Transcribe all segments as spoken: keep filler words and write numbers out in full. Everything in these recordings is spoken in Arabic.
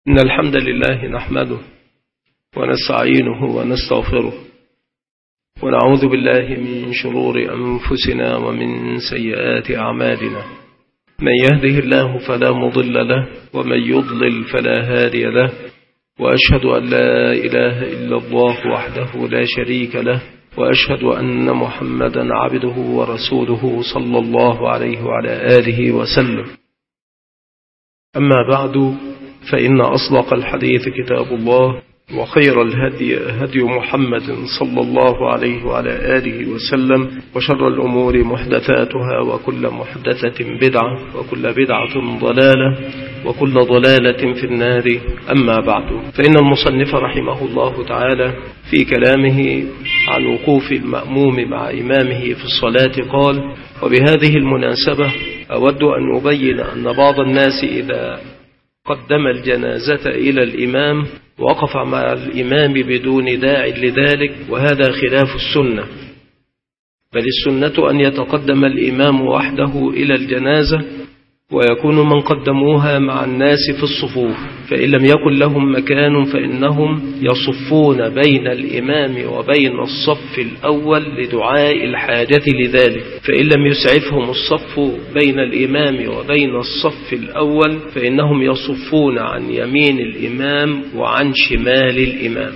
إن الحمد لله نحمده ونستعينه ونستغفره ونعوذ بالله من شرور أنفسنا ومن سيئات أعمالنا. من يهده الله فلا مضل له ومن يضلل فلا هادي له، وأشهد أن لا إله إلا الله وحده لا شريك له، وأشهد أن محمدا عبده ورسوله صلى الله عليه وعلى آله وسلم. أما بعد، فإن أصدق الحديث كتاب الله، وخير الهدي هدي محمد صلى الله عليه وعلى آله وسلم، وشر الأمور محدثاتها، وكل محدثة بدعة، وكل بدعة ضلالة، وكل ضلالة في النار. أما بعد، فإن المصنف رحمه الله تعالى في كلامه عن وقوف المأموم مع إمامه في الصلاة قال: وبهذه المناسبة أود أن أبين أن بعض الناس إذا قدم الجنازة إلى الإمام وقف مع الإمام بدون داع لذلك، وهذا خلاف السنة، بل السنة أن يتقدم الإمام وحده إلى الجنازة ويكون من قدموها مع الناس في الصفوف، فإن لم يكن لهم مكان فإنهم يصفون بين الإمام وبين الصف الأول لدعاء الحاجة لذلك، فإن لم يسعفهم الصف بين الإمام وبين الصف الأول فإنهم يصفون عن يمين الإمام وعن شمال الإمام.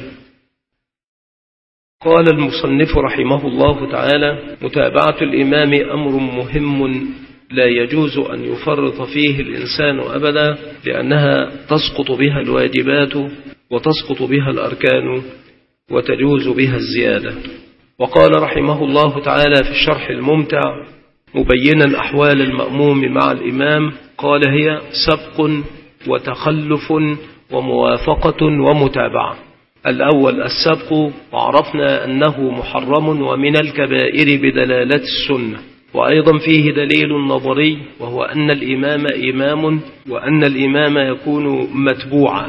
قال المصنف رحمه الله تعالى: متابعة الإمام أمر مهم لا يجوز أن يفرط فيه الإنسان أبدا، لأنها تسقط بها الواجبات وتسقط بها الأركان وتجوز بها الزيادة. وقال رحمه الله تعالى في الشرح الممتع مبينا أحوال المأموم مع الإمام، قال: هي سبق وتخلف وموافقة ومتابعة. الأول السبق، وعرفنا أنه محرم ومن الكبائر بدلالة السنة، وأيضا فيه دليل نظري، وهو أن الإمام إمام، وأن الإمام يكون متبوعا،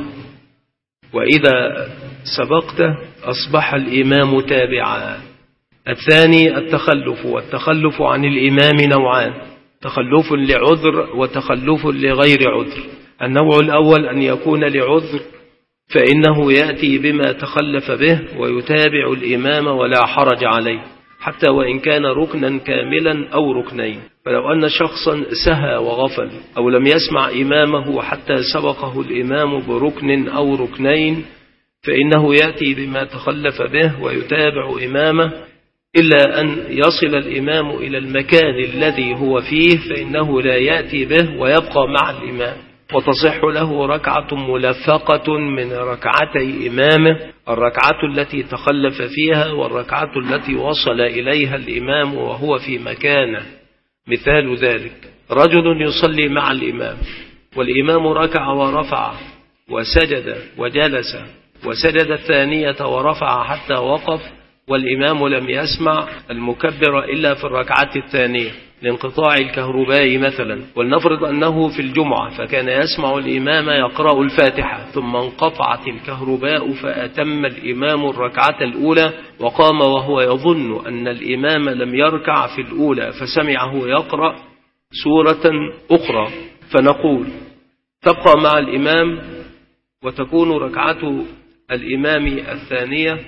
وإذا سبقت أصبح الإمام تابعا. الثاني التخلف، والتخلف عن الإمام نوعان: تخلف لعذر وتخلف لغير عذر. النوع الأول أن يكون لعذر، فإنه يأتي بما تخلف به ويتابع الإمام ولا حرج عليه، حتى وإن كان ركنا كاملا أو ركنين. فلو أن شخصا سهى وغفل أو لم يسمع إمامه حتى سبقه الإمام بركن أو ركنين فإنه يأتي بما تخلف به ويتابع إمامه، إلا أن يصل الإمام إلى المكان الذي هو فيه فإنه لا يأتي به ويبقى مع الإمام، وتصح له ركعة ملفقة من ركعتي إمامه، الركعة التي تخلف فيها والركعة التي وصل إليها الإمام وهو في مكانه. مثال ذلك: رجل يصلي مع الإمام والإمام ركع ورفع وسجد وجلس وسجد الثانية ورفع حتى وقف، والإمام لم يسمع المكبر إلا في الركعة الثانية لانقطاع الكهرباء مثلا، ولنفرض أنه في الجمعة فكان يسمع الإمام يقرأ الفاتحة ثم انقطعت الكهرباء فأتم الإمام الركعة الأولى وقام وهو يظن أن الإمام لم يركع في الأولى فسمعه يقرأ سورة أخرى، فنقول: تبقى مع الإمام وتكون ركعة الإمام الثانية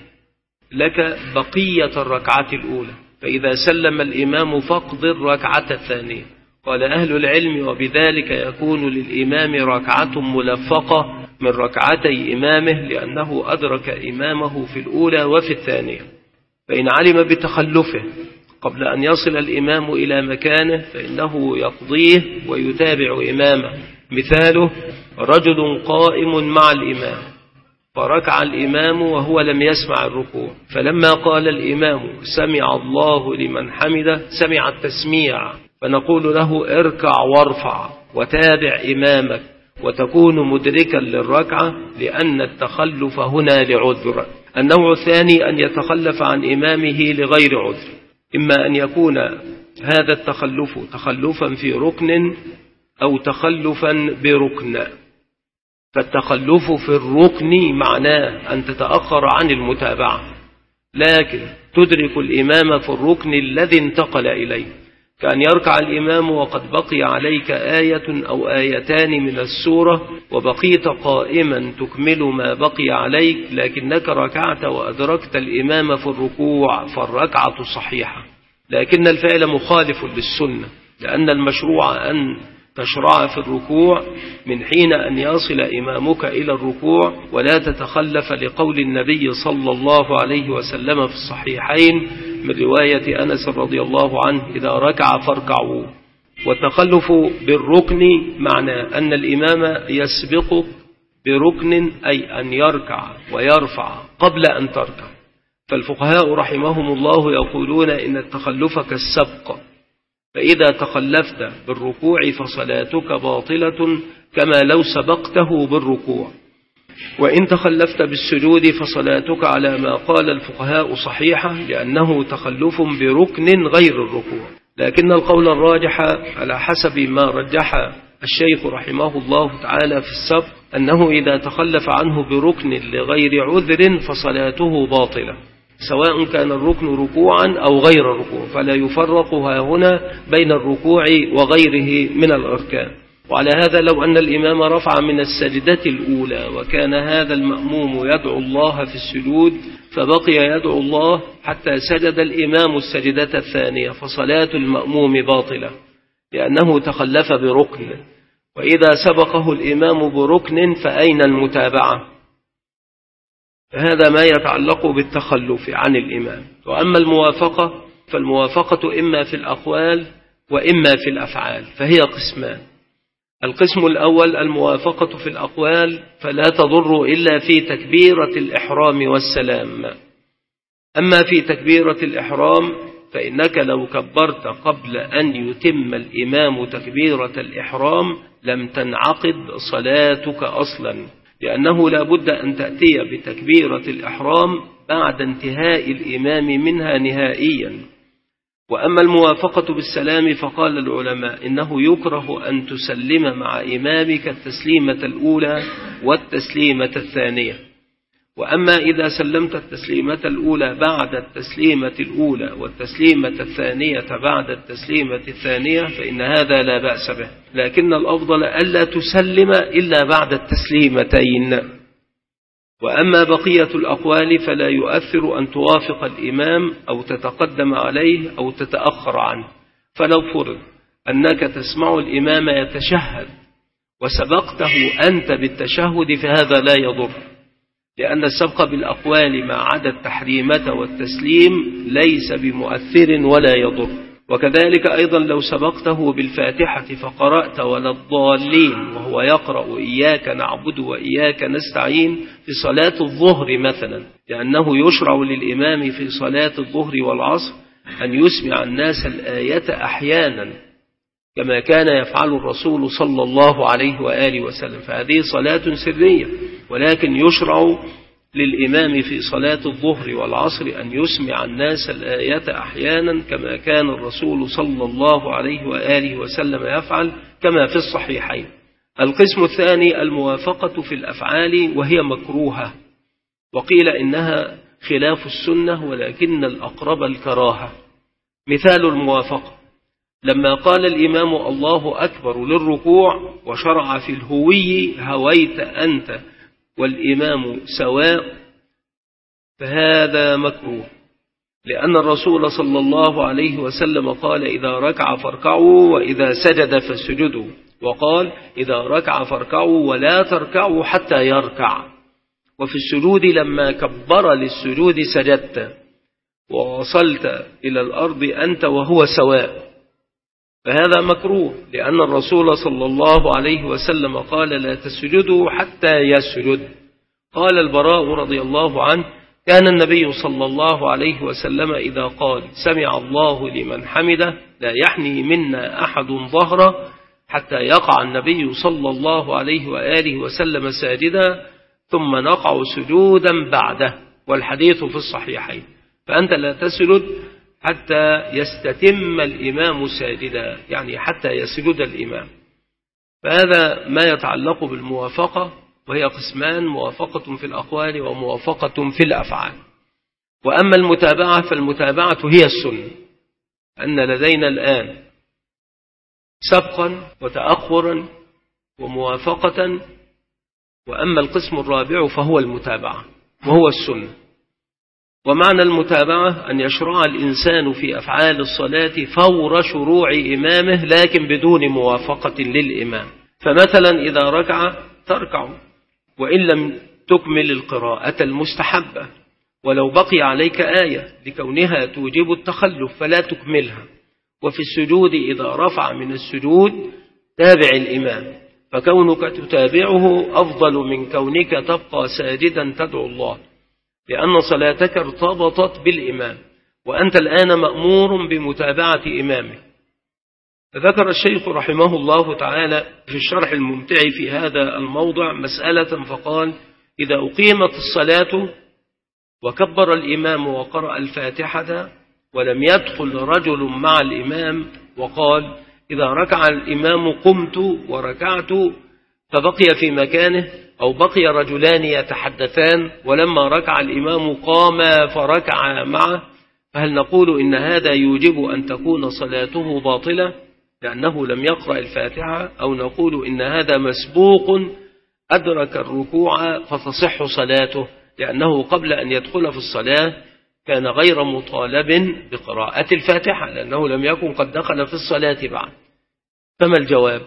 لك بقية الركعة الأولى، فإذا سلم الإمام فاقض الركعة الثانية. قال أهل العلم: وبذلك يكون للإمام ركعة ملفقة من ركعتي إمامه، لأنه أدرك إمامه في الأولى وفي الثانية. فإن علم بتخلفه قبل أن يصل الإمام إلى مكانه فإنه يقضيه ويتابع إمامه. مثاله: رجل قائم مع الإمام فركع الإمام وهو لم يسمع الركوع، فلما قال الإمام سمع الله لمن حمده سمع التسميع، فنقول له: اركع وارفع وتابع إمامك وتكون مدركا للركعة، لأن التخلف هنا لعذر. النوع الثاني أن يتخلف عن إمامه لغير عذر، إما أن يكون هذا التخلف تخلفا في ركن أو تخلفا بركن. فالتخلف في الركن معناه أن تتأخر عن المتابعة، لكن تدرك الإمام في الركن الذي انتقل إليه، كأن يركع الإمام وقد بقي عليك آية أو آيتان من السورة وبقيت قائما تكمل ما بقي عليك، لكنك ركعت وأدركت الإمام في الركوع فالركعة صحيحة، لكن الفعل مخالف للسنة، لأن المشروع أن تشرع في الركوع من حين أن يصل إمامك إلى الركوع ولا تتخلف، لقول النبي صلى الله عليه وسلم في الصحيحين من رواية أنس رضي الله عنه: إذا ركع فاركعوا. والتخلف بالركن معنى أن الإمام يسبقك بركن، أي أن يركع ويرفع قبل أن تركع. فالفقهاء رحمهم الله يقولون إن التخلف كالسبق، فإذا تخلفت بالركوع فصلاتك باطلة كما لو سبقته بالركوع، وإن تخلفت بالسجود فصلاتك على ما قال الفقهاء صحيحة، لأنه تخلف بركن غير الركوع. لكن القول الراجح على حسب ما رجح الشيخ رحمه الله تعالى في السبق أنه إذا تخلف عنه بركن لغير عذر فصلاته باطلة، سواء كان الركن ركوعا أو غير الركوع، فلا يفرق هنا بين الركوع وغيره من الأركان. وعلى هذا لو أن الإمام رفع من السجدة الأولى وكان هذا المأموم يدعو الله في السجود فبقي يدعو الله حتى سجد الإمام السجدة الثانية فصلاة المأموم باطلة، لأنه تخلف بركن، وإذا سبقه الإمام بركن فأين المتابعة؟ فهذا ما يتعلق بالتخلف عن الإمام. وأما الموافقة فالموافقة إما في الأقوال وإما في الأفعال، فهي قسمان. القسم الأول الموافقة في الأقوال، فلا تضر إلا في تكبيرة الإحرام والسلام. أما في تكبيرة الإحرام فإنك لو كبرت قبل أن يتم الإمام تكبيرة الإحرام لم تنعقد صلاتك أصلا، لأنه لا بد أن تأتي بتكبيرة الإحرام بعد انتهاء الإمام منها نهائيا. وأما الموافقة بالسلام فقال العلماء إنه يكره أن تسلم مع إمامك التسليمة الأولى والتسليمة الثانية. وأما إذا سلمت التسليمة الأولى بعد التسليمة الأولى والتسليمة الثانية بعد التسليمة الثانية فإن هذا لا بأس به، لكن الأفضل ألا تسلم إلا بعد التسليمتين. وأما بقية الأقوال فلا يؤثر أن توافق الإمام أو تتقدم عليه أو تتأخر عنه. فلو فرض أنك تسمع الإمام يتشهد وسبقته أنت بالتشهد فهذا لا يضر، لأن السبق بالأقوال ما عدا التحريمة والتسليم ليس بمؤثر ولا يضر. وكذلك أيضا لو سبقته بالفاتحة فقرأت ولا الضالين وهو يقرأ إياك نعبد وإياك نستعين في صلاة الظهر مثلا، لأنه يشرع للإمام في صلاة الظهر والعصر أن يسمع الناس الآية أحيانا كما كان يفعل الرسول صلى الله عليه وآله وسلم، فهذه صلاة سرية، ولكن يشرع للإمام في صلاة الظهر والعصر أن يسمع الناس الآية أحيانا كما كان الرسول صلى الله عليه وآله وسلم يفعل كما في الصحيحين. القسم الثاني الموافقة في الأفعال، وهي مكروهة، وقيل إنها خلاف السنة ولكن الأقرب الكراهة. مثال الموافقة لما قال الإمام الله أكبر للركوع وشرع في الهوي هويت أنت والإمام سواء، فهذا مكروه، لأن الرسول صلى الله عليه وسلم قال إذا ركع فاركعوا وإذا سجد فاسجدوا، وقال إذا ركع فاركعوا ولا تركعوا حتى يركع. وفي السجود لما كبر للسجود سجدت ووصلت إلى الأرض أنت وهو سواء، فهذا مكروه، لأن الرسول صلى الله عليه وسلم قال لا تسجدوا حتى يسجد. قال البراء رضي الله عنه كان النبي صلى الله عليه وسلم إذا قال سمع الله لمن حمده لا يحني منا أحد ظهره حتى يقع النبي صلى الله عليه وآله وسلم ساجدا ثم نقع سجودا بعده، والحديث في الصحيحين. فأنت لا تسجد حتى يستتم الإمام ساجدا، يعني حتى يسجد الإمام. فهذا ما يتعلق بالموافقة، وهي قسمان: موافقة في الأقوال وموافقة في الأفعال. وأما المتابعة فالمتابعة هي السنة، أن لدينا الآن سبقا وتأخرا وموافقة. وأما القسم الرابع فهو المتابعة وهو السنة. ومعنى المتابعة أن يشرع الإنسان في أفعال الصلاة فور شروع إمامه لكن بدون موافقة للإمام. فمثلا إذا ركع تركع وإن لم تكمل القراءة المستحبة، ولو بقي عليك آية لكونها توجب التخلف فلا تكملها. وفي السجود إذا رفع من السجود تابع الإمام، فكونك تتابعه أفضل من كونك تبقى ساجدا تدعو الله، لأن صلاتك ارتبطت بالإمام وأنت الآن مأمور بمتابعة إمامه. فذكر الشيخ رحمه الله تعالى في الشرح الممتع في هذا الموضع مسألة فقال: إذا أقيمت الصلاة وكبر الإمام وقرأ الفاتحة ولم يدخل رجل مع الإمام وقال: إذا ركع الإمام قمت وركعت، فبقي في مكانه، أو بقي رجلان يتحدثان ولما ركع الإمام قام فركع معه، فهل نقول إن هذا يوجب أن تكون صلاته باطلة لأنه لم يقرأ الفاتحة، أو نقول إن هذا مسبوق أدرك الركوع فتصح صلاته لأنه قبل أن يدخل في الصلاة كان غير مطالب بقراءة الفاتحة لأنه لم يكن قد دخل في الصلاة بعد؟ فما الجواب؟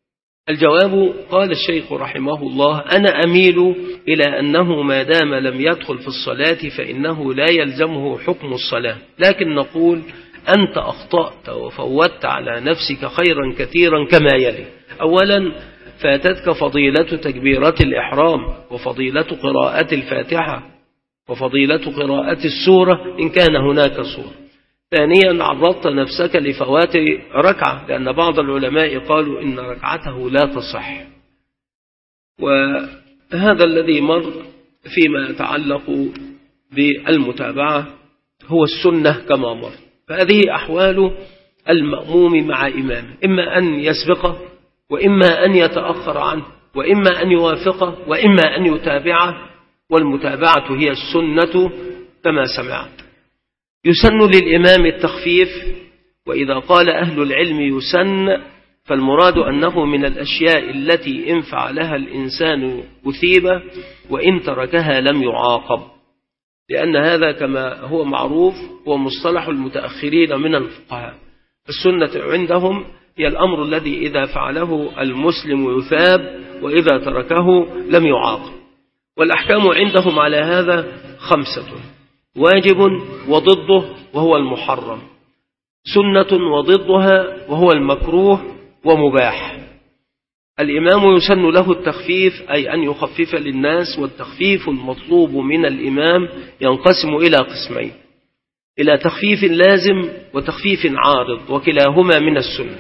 الجواب قال الشيخ رحمه الله: أنا أميل إلى أنه ما دام لم يدخل في الصلاة فإنه لا يلزمه حكم الصلاة، لكن نقول أنت أخطأت وفوتت على نفسك خيرا كثيرا كما يلي. أولا، فاتتك فضيلة تكبيرة الإحرام وفضيلة قراءة الفاتحة وفضيلة قراءة السورة إن كان هناك سورة. ثانيا، عرضت نفسك لفوات ركعة، لأن بعض العلماء قالوا إن ركعته لا تصح. وهذا الذي مر فيما يتعلق بالمتابعة هو السنة كما مر. فهذه أحوال المأموم مع إمامه، إما أن يسبقه وإما أن يتأخر عنه وإما أن يوافقه وإما أن يتابعه، والمتابعة هي السنة كما سمعت. يسن للإمام التخفيف، وإذا قال أهل العلم يسن فالمراد أنه من الأشياء التي إن فعلها الإنسان أثيب وإن تركها لم يعاقب، لأن هذا كما هو معروف هو مصطلح المتأخرين من الفقهاء. السنة عندهم هي الأمر الذي إذا فعله المسلم يثاب وإذا تركه لم يعاقب. والأحكام عندهم على هذا خمسة: واجب وضده وهو المحرم، سنة وضدها وهو المكروه، ومباح. الإمام يسن له التخفيف، أي أن يخفف للناس، والتخفيف المطلوب من الإمام ينقسم إلى قسمين: إلى تخفيف لازم وتخفيف عارض، وكلاهما من السنة.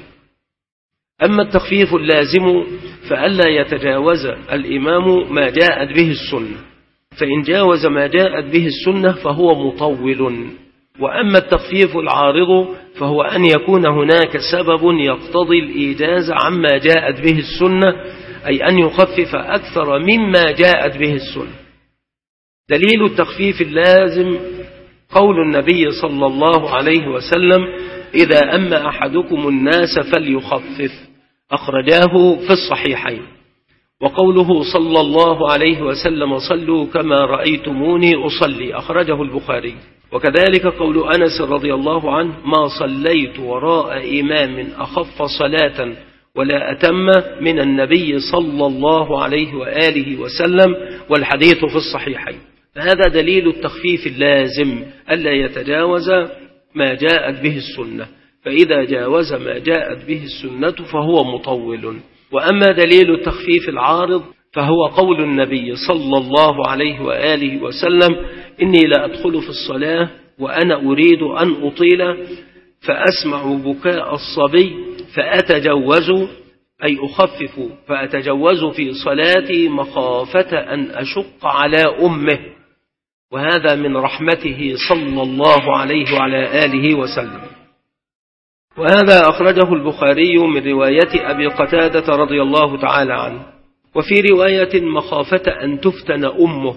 أما التخفيف اللازم فألا يتجاوز الإمام ما جاءت به السنة، فإن جاوز ما جاءت به السنة فهو مطول. وأما التخفيف العارض فهو أن يكون هناك سبب يقتضي الإيجاز عما جاءت به السنة، أي أن يخفف أكثر مما جاءت به السنة. دليل التخفيف اللازم قول النبي صلى الله عليه وسلم: إذا أما أحدكم الناس فليخفف، أخرجاه في الصحيحين. وقوله صلى الله عليه وسلم: صلوا كما رأيتموني أصلي، أخرجه البخاري. وكذلك قول أنس رضي الله عنه: ما صليت وراء إمام أخف صلاة ولا أتم من النبي صلى الله عليه وآله وسلم، والحديث في الصحيحين. فهذا دليل التخفيف اللازم ألا يتجاوز ما جاءت به السنة، فإذا جاوز ما جاءت به السنة فهو مطول. وأما دليل التخفيف العارض فهو قول النبي صلى الله عليه وآله وسلم: إني لا أدخل في الصلاة وأنا أريد أن أطيل فأسمع بكاء الصبي فأتجوز، أي أخفف فأتجوز في صلاتي مخافة أن أشق على أمه. وهذا من رحمته صلى الله عليه وعلى آله وسلم. وهذا أخرجه البخاري من رواية أبي قتادة رضي الله تعالى عنه. وفي رواية: مخافة أن تفتن أمه،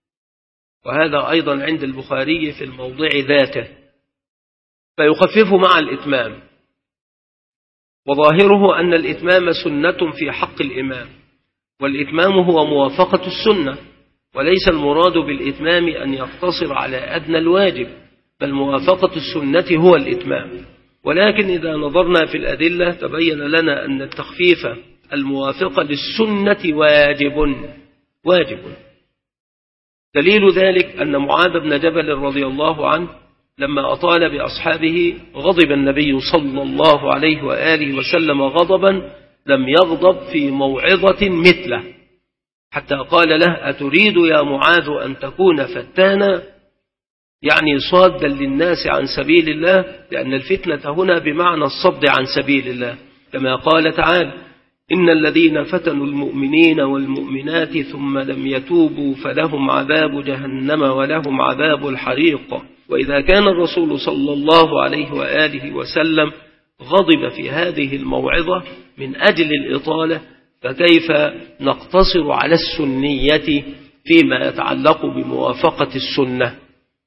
وهذا أيضا عند البخاري في الموضع ذاته، فيخفف مع الإتمام. وظاهره أن الإتمام سنة في حق الإمام، والإتمام هو موافقة السنة، وليس المراد بالإتمام أن يقتصر على أدنى الواجب، بل موافقة السنة هو الإتمام. ولكن إذا نظرنا في الأدلة تبين لنا أن التخفيف الموافقة للسنة واجب واجب. دليل ذلك أن معاذ بن جبل رضي الله عنه لما أطال بأصحابه غضب النبي صلى الله عليه وآله وسلم غضبا لم يغضب في موعظة مثله، حتى قال له: أتريد يا معاذ أن تكون فتانا، يعني صادا للناس عن سبيل الله، لأن الفتنة هنا بمعنى الصد عن سبيل الله، كما قال تعالى: إن الذين فتنوا المؤمنين والمؤمنات ثم لم يتوبوا فلهم عذاب جهنم ولهم عذاب الحريق. وإذا كان الرسول صلى الله عليه وآله وسلم غضب في هذه الموعظة من أجل الإطالة، فكيف نقتصر على السنية فيما يتعلق بموافقة السنة؟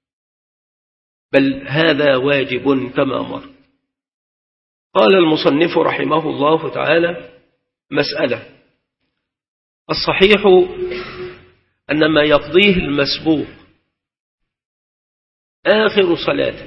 بل هذا واجب كما مر. قال المصنف رحمه الله تعالى: مسألة. الصحيح أن ما يقضيه المسبوق آخر صلاته،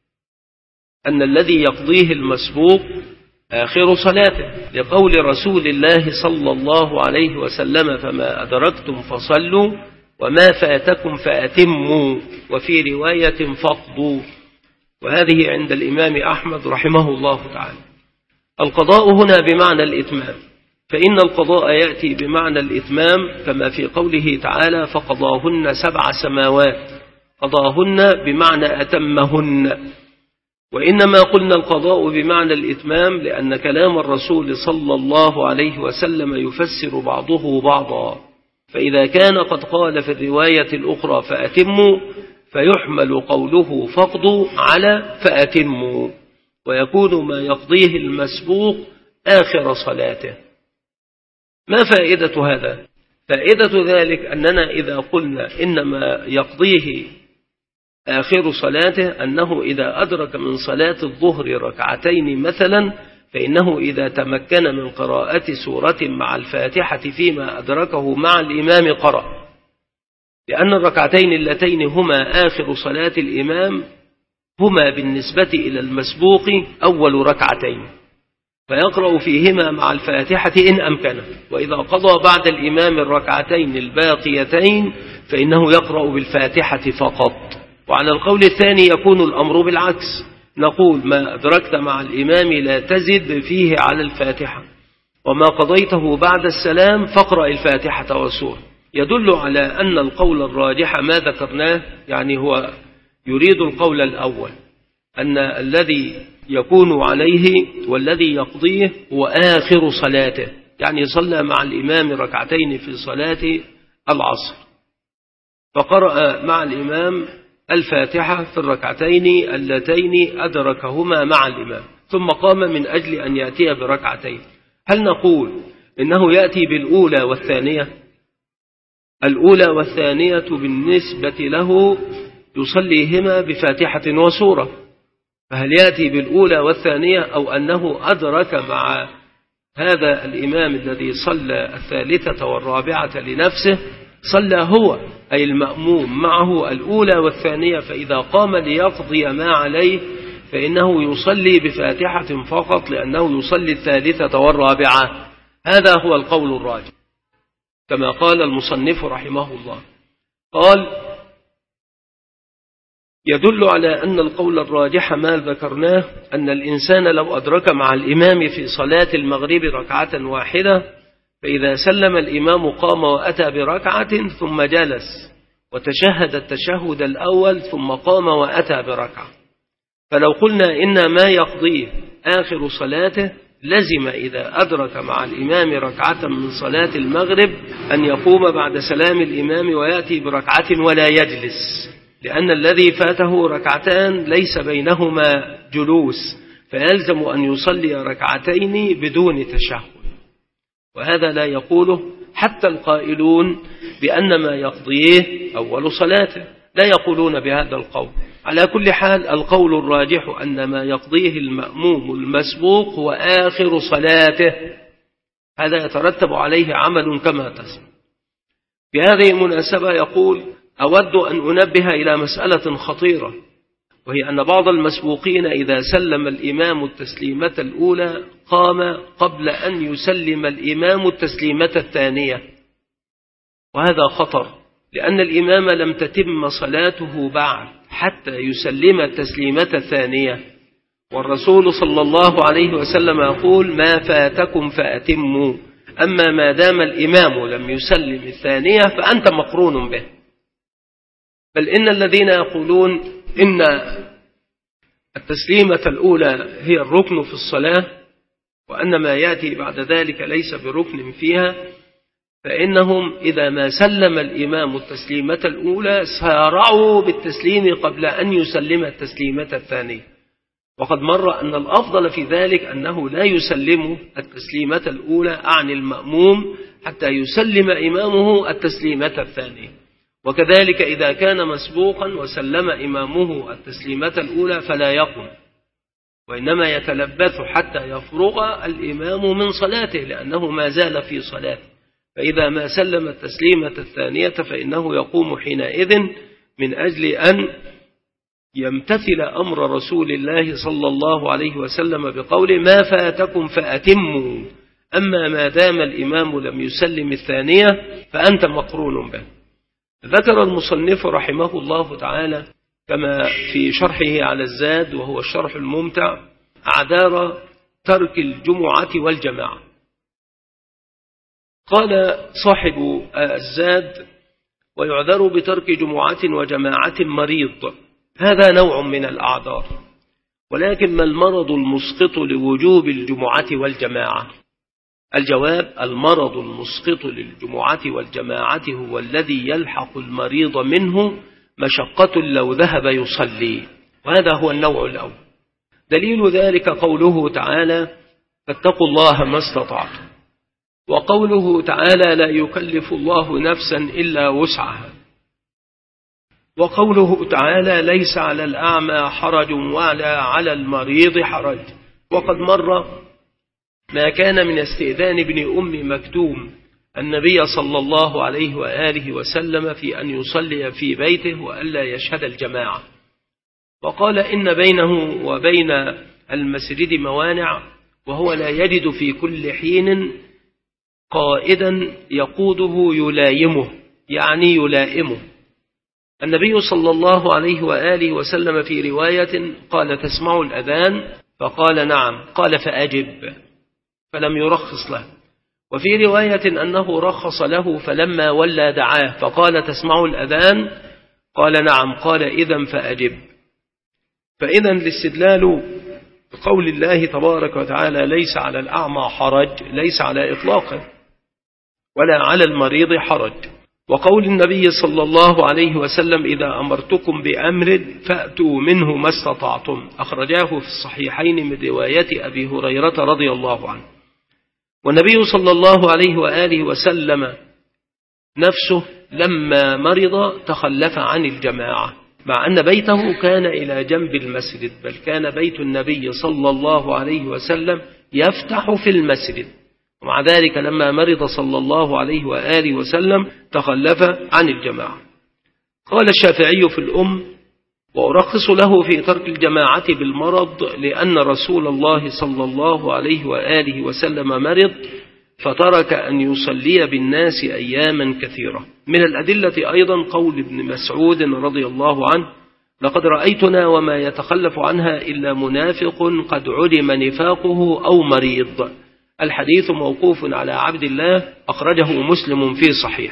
أن الذي يقضيه المسبوق آخر صلاته، لقول رسول الله صلى الله عليه وسلم: فما أدركتم فصلوا وما فاتكم فأتموا، وفي رواية فاقضوا. وهذه عند الإمام أحمد رحمه الله تعالى. القضاء هنا بمعنى الإتمام، فإن القضاء يأتي بمعنى الإتمام كما في قوله تعالى: فقضاهن سبع سماوات، قضاهن بمعنى أتمهن. وإنما قلنا القضاء بمعنى الإتمام لأن كلام الرسول صلى الله عليه وسلم يفسر بعضه بعضا، فإذا كان قد قال في الرواية الأخرى فأتموا، فيحمل قوله فقضوا على فأتموا، ويكون ما يقضيه المسبوق آخر صلاته. ما فائدة هذا؟ فائدة ذلك أننا إذا قلنا إنما يقضيه آخر صلاته، أنه إذا أدرك من صلاة الظهر ركعتين مثلا، فإنه إذا تمكن من قراءة سورة مع الفاتحة فيما أدركه مع الإمام قرأ، لأن الركعتين اللتين هما آخر صلاة الإمام هما بالنسبة إلى المسبوق أول ركعتين، فيقرأ فيهما مع الفاتحة إن أمكنه. وإذا قضى بعد الإمام الركعتين الباقيتين فإنه يقرأ بالفاتحة فقط. وعلى القول الثاني يكون الأمر بالعكس، نقول: ما أدركت مع الإمام لا تزد فيه على الفاتحة، وما قضيته بعد السلام فاقرأ الفاتحة والسورة. يدل على أن القول الراجح ما ذكرناه، يعني هو يريد القول الأول، أن الذي يكون عليه والذي يقضيه هو آخر صلاته، يعني صلى مع الإمام ركعتين في صلاة العصر، فقرأ مع الإمام الفاتحة في الركعتين اللتين أدركهما مع الإمام، ثم قام من أجل أن يأتي بركعتين. هل نقول إنه يأتي بالأولى والثانية؟ الأولى والثانية بالنسبة له يصليهما بفاتحة وسورة، فهل يأتي بالأولى والثانية، أو أنه أدرك مع هذا الإمام الذي صلى الثالثة والرابعة لنفسه، صلى هو أي المأموم معه الأولى والثانية، فإذا قام ليقضي ما عليه فإنه يصلي بفاتحة فقط، لأنه يصلي الثالثة والرابعة. هذا هو القول الراجح كما قال المصنف رحمه الله. قال: يدل على أن القول الراجح ما ذكرناه، أن الإنسان لو أدرك مع الإمام في صلاة المغرب ركعة واحدة، فإذا سلم الإمام قام وأتى بركعة ثم جلس وتشهد التشهد الأول ثم قام وأتى بركعة، فلو قلنا إن ما يقضيه آخر صلاته لزم إذا أدرك مع الإمام ركعة من صلاة المغرب أن يقوم بعد سلام الإمام ويأتي بركعة ولا يجلس، لأن الذي فاته ركعتان ليس بينهما جلوس، فيلزم أن يصلي ركعتين بدون تشهد. وهذا لا يقوله حتى القائلون بأن ما يقضيه أول صلاته، لا يقولون بهذا القول، على كل حال القول الراجح أن ما يقضيه المأموم المسبوق هو آخر صلاته، هذا يترتب عليه عمل كما تسمع. في هذه المناسبة يقول: أود أن أنبه إلى مسألة خطيرة، وهي أن بعض المسبوقين إذا سلم الإمام التسليمة الأولى قام قبل أن يسلم الإمام التسليمة الثانية، وهذا خطر، لأن الإمام لم تتم صلاته بعد حتى يسلم التسليمة الثانية، والرسول صلى الله عليه وسلم يقول: ما فاتكم فأتموا، أما ما دام الإمام لم يسلم الثانية فأنت مقرون به. بل إن الذين يقولون إن التسليمة الأولى هي الركن في الصلاة، وأن ما يأتي بعد ذلك ليس بركن فيها، فإنهم إذا ما سلم الإمام التسليمة الأولى سارعوا بالتسليم قبل أن يسلم التسليمة الثانية، وقد مر أن الأفضل في ذلك أنه لا يسلم التسليمة الأولى عن المأموم حتى يسلم إمامه التسليمة الثانية. وكذلك إذا كان مسبوقا وسلم إمامه التسليمة الأولى فلا يقم، وإنما يتلبث حتى يفرغ الإمام من صلاته، لأنه ما زال في صلاته. فإذا ما سلم التسليمة الثانية فإنه يقوم حينئذ من أجل أن يمتثل أمر رسول الله صلى الله عليه وسلم بقوله: ما فاتكم فأتموا، أما ما دام الإمام لم يسلم الثانية فأنت مقرون به. ذكر المصنف رحمه الله تعالى كما في شرحه على الزاد، وهو الشرح الممتع، أعذار ترك الجمعة والجماعة. قال صاحب الزاد: ويعذر بترك جمعة وجماعة مريض، هذا نوع من الأعذار. ولكن ما المرض المسقط لوجوب الجمعة والجماعة؟ الجواب: المرض المسقط للجمعة والجماعة هو الذي يلحق المريض منه مشقة لو ذهب يصلي، وهذا هو النوع الأول. دليل ذلك قوله تعالى: فاتقوا الله ما استطعتم، وقوله تعالى: لا يكلف الله نفسا إلا وسعها، وقوله تعالى: ليس على الأعمى حرج ولا على المريض حرج. وقد مر ما كان من استئذان ابن أم مكتوم النبي صلى الله عليه وآله وسلم في أن يصلي في بيته وألا يشهد الجماعة، وقال: إن بينه وبين المسجد موانع، وهو لا يجد في كل حين قائدا يقوده يلايمه، يعني يلائمه. النبي صلى الله عليه وآله وسلم في رواية قال: تسمع الأذان؟ فقال: نعم. قال: فأجب، فلم يرخص له. وفي رواية أنه رخص له فلما ولى دعاه فقال: تسمع الأذان؟ قال: نعم. قال: إذن فأجب. فإذا الاستدلال بقول الله تبارك وتعالى: ليس على الأعمى حرج، ليس على إطلاقه، ولا على المريض حرج. وقول النبي صلى الله عليه وسلم: إذا أمرتكم بأمر فأتوا منه ما استطعتم، أخرجاه في الصحيحين من رواية أبي هريرة رضي الله عنه. والنبي صلى الله عليه وآله وسلم نفسه لما مرض تخلف عن الجماعة، مع أن بيته كان إلى جنب المسجد، بل كان بيت النبي صلى الله عليه وسلم يفتح في المسجد، ومع ذلك لما مرض صلى الله عليه وآله وسلم تخلف عن الجماعة. قال الشافعي في الأم: وأرخص له في ترك الجماعة بالمرض، لأن رسول الله صلى الله عليه وآله وسلم مرض فترك أن يصلي بالناس أياما كثيرة. من الأدلة أيضا قول ابن مسعود رضي الله عنه: لقد رأيتنا وما يتخلف عنها إلا منافق قد علم نفاقه أو مريض. الحديث موقوف على عبد الله، أخرجه مسلم في صحيح.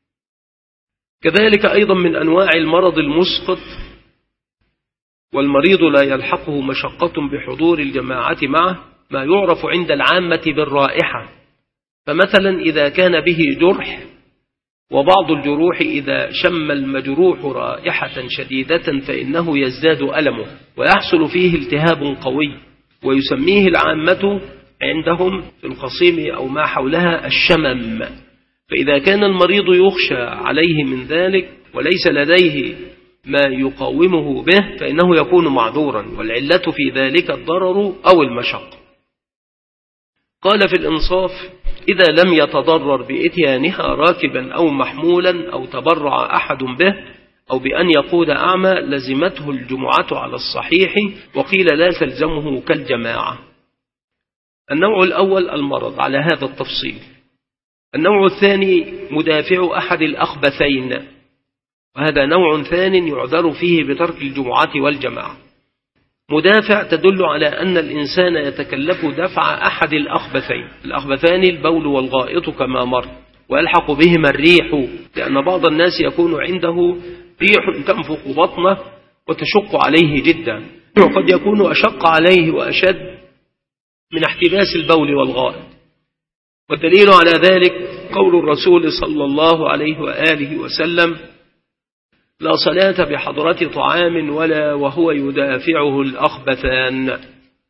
كذلك أيضا من أنواع المرض المسقط والمريض لا يلحقه مشقة بحضور الجماعة معه ما يعرف عند العامة بالرائحة. فمثلا إذا كان به جرح، وبعض الجروح إذا شم المجروح رائحة شديدة فإنه يزداد ألمه ويحصل فيه التهاب قوي، ويسميه العامة عندهم في الخصيم أو ما حولها الشمم. فإذا كان المريض يخشى عليه من ذلك وليس لديه ما يقاومه به فإنه يكون معذورا، والعلة في ذلك الضرر أو المشقة. قال في الإنصاف: إذا لم يتضرر بإتيانها راكبا أو محمولا أو تبرع أحد به أو بأن يقود أعمى لزمته الجمعة على الصحيح، وقيل لا تلزمه كالجماعة. النوع الأول المرض على هذا التفصيل. النوع الثاني مدافع أحد الأخبثين، وهذا نوع ثان يعذر فيه بترك الجمعة والجماعة. مدافع تدل على أن الإنسان يتكلف دفع أحد الأخبثين، الأخبثان البول والغائط كما مر، ويلحق بهما الريح، لأن بعض الناس يكون عنده ريح تنفق بطنه وتشق عليه جدا، وقد يكون أشق عليه وأشد من احتباس البول والغائط. والدليل على ذلك قول الرسول صلى الله عليه وآله وسلم: لا صلاة بحضرة طعام ولا وهو يدافعه الأخبثان.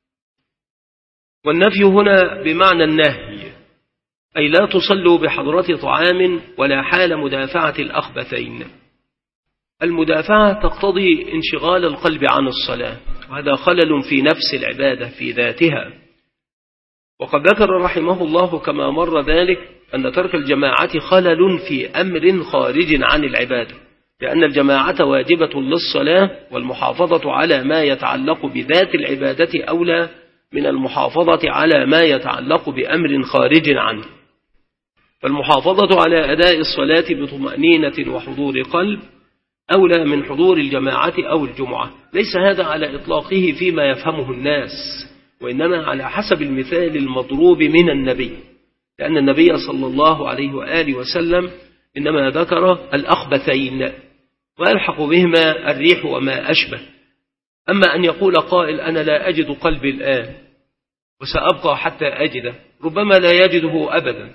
والنفي هنا بمعنى النهي، أي لا تصلوا بحضرة طعام ولا حال مدافعة الأخبثين. المدافعة تقتضي انشغال القلب عن الصلاة، وهذا خلل في نفس العبادة في ذاتها. وقد ذكر رحمه الله كما مر ذلك أن ترك الجماعة خلل في أمر خارج عن العبادة، لأن الجماعة واجبة للصلاة، والمحافظة على ما يتعلق بذات العبادة أولى من المحافظة على ما يتعلق بأمر خارج عنه. فالمحافظة على أداء الصلاة بطمأنينة وحضور قلب أولى من حضور الجماعة أو الجمعة. ليس هذا على إطلاقه فيما يفهمه الناس، وإنما على حسب المثال المضروب من النبي، لأن النبي صلى الله عليه وآله وسلم إنما ذكر الأخبثين ويلحق بهما الريح وما أشبه. أما أن يقول قائل: أنا لا أجد قلبي الآن وسأبقى حتى أجده، ربما لا يجده أبدا،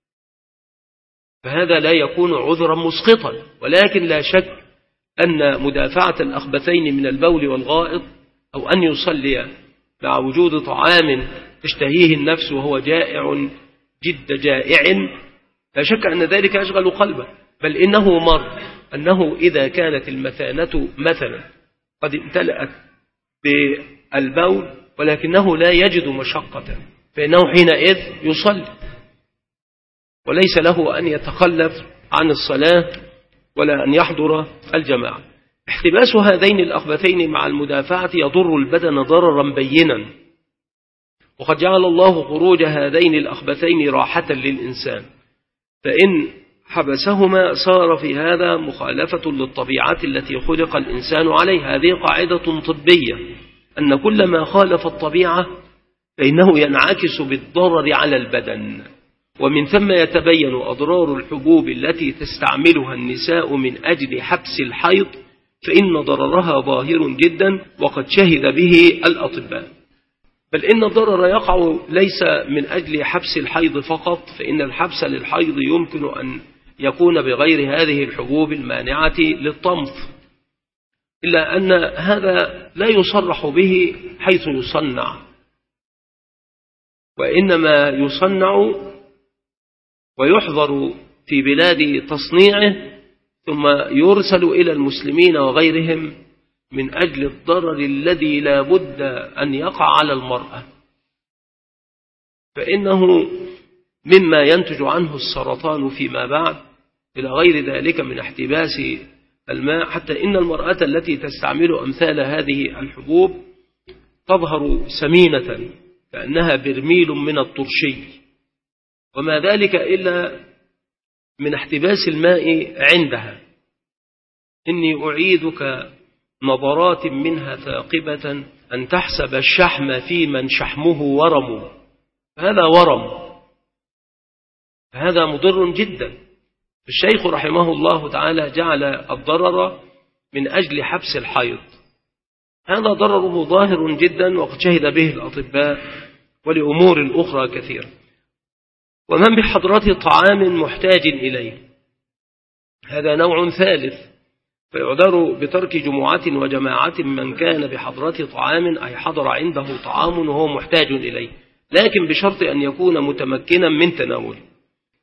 فهذا لا يكون عذرا مسقطا. ولكن لا شك أن مدافعة الأخبثين من البول والغائط، أو أن يصلي مع وجود طعام تشتهيه النفس وهو جائع جد جائع، لا شك أن ذلك يشغل قلبه. بل إنه مر أنه إذا كانت المثانة مثلا قد امتلأت بالبول ولكنه لا يجد مشقة، فإنه حينئذ يصلي وليس له أن يتخلف عن الصلاة ولا أن يحضر الجماعة. احتباس هذين الأخبثين مع المدافعة يضر البدن ضررا بينا، وقد جعل الله خروج هذين الأخبثين راحة للإنسان، فإن حبسهما صار في هذا مخالفة للطبيعة التي خلق الإنسان عليها. هذه قاعدة طبية، أن كل ما خالف الطبيعة فإنه ينعكس بالضرر على البدن. ومن ثم يتبين أضرار الحبوب التي تستعملها النساء من أجل حبس الحيض، فإن ضررها ظاهر جدا وقد شهد به الأطباء. بل إن الضرر يقع ليس من أجل حبس الحيض فقط، فإن الحبس للحيض يمكن أن يكون بغير هذه الحبوب المانعة للطمث، إلا أن هذا لا يصرح به حيث يصنع، وإنما يصنع ويحضر في بلاد تصنيعه ثم يرسل إلى المسلمين وغيرهم من أجل الضرر الذي لا بد أن يقع على المرأة، فإنه مما ينتج عنه السرطان فيما بعد إلى غير ذلك من احتباس الماء، حتى إن المرأة التي تستعمل أمثال هذه الحبوب تظهر سمينة كأنها برميل من الطرشي، وما ذلك إلا من احتباس الماء عندها. إني أعيدك نظرات منها ثاقبة أن تحسب الشحم في من شحمه ورم، هذا ورم، هذا مضر جدا. الشيخ رحمه الله تعالى جعل الضرر من أجل حبس الحيض، هذا ضرره ظاهر جدا وقد شهد به الأطباء ولأمور أخرى كثيرة. ومن بحضرة طعام محتاج إليه، هذا نوع ثالث، فيعذر بترك جمعة وجماعة من كان بحضرة طعام، أي حضر عنده طعام وهو محتاج إليه، لكن بشرط أن يكون متمكنا من تناوله.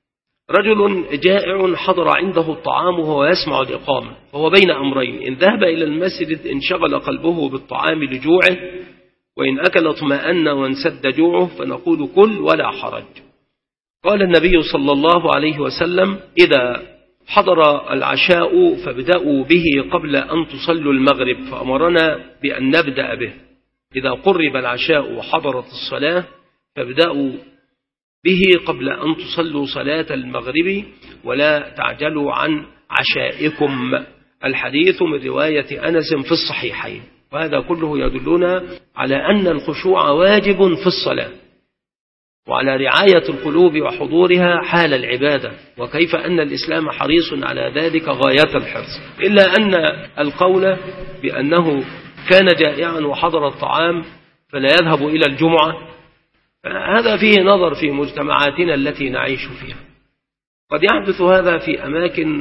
رجل جائع حضر عنده الطعام وهو يسمع الإقامة، فهو بين أمرين: إن ذهب إلى المسجد انشغل قلبه بالطعام لجوعه، وإن أكل اطمأن وانسد جوعه، فنقول كل ولا حرج. قال النبي صلى الله عليه وسلم: إذا حضر العشاء فابدأوا به قبل أن تصلوا المغرب، فأمرنا بأن نبدأ به. إذا قرب العشاء وحضرت الصلاة فابدأوا به قبل أن تصلوا صلاة المغرب ولا تعجلوا عن عشائكم. الحديث من رواية أنس في الصحيحين. وهذا كله يدلنا على أن الخشوع واجب في الصلاة، وعلى رعاية القلوب وحضورها حال العبادة، وكيف أن الإسلام حريص على ذلك غاية الحرص. إلا أن القول بأنه كان جائعا وحضر الطعام فلا يذهب إلى الجمعة، هذا فيه نظر في مجتمعاتنا التي نعيش فيها. قد يحدث هذا في أماكن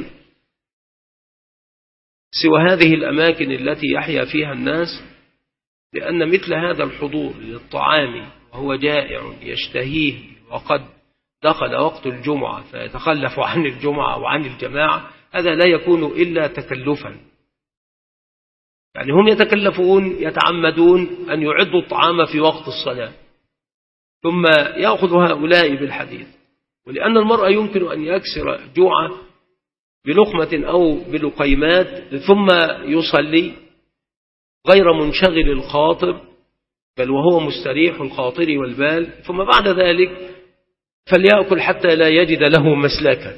سوى هذه الأماكن التي يحيا فيها الناس، لأن مثل هذا الحضور للطعام وهو جائع يشتهيه وقد دخل وقت الجمعة فيتخلف عن الجمعة وعن الجماعة، هذا لا يكون إلا تكلفا. يعني هم يتكلفون يتعمدون أن يعدوا الطعام في وقت الصلاة، ثم يأخذ هؤلاء بالحديث. ولأن المرأة يمكن أن يكسر جوعه بلقمة أو بلقيمات ثم يصلي غير منشغل الخاطر، بل وهو مستريح الخاطر والبال، ثم بعد ذلك فليأكل حتى لا يجد له مسلكا.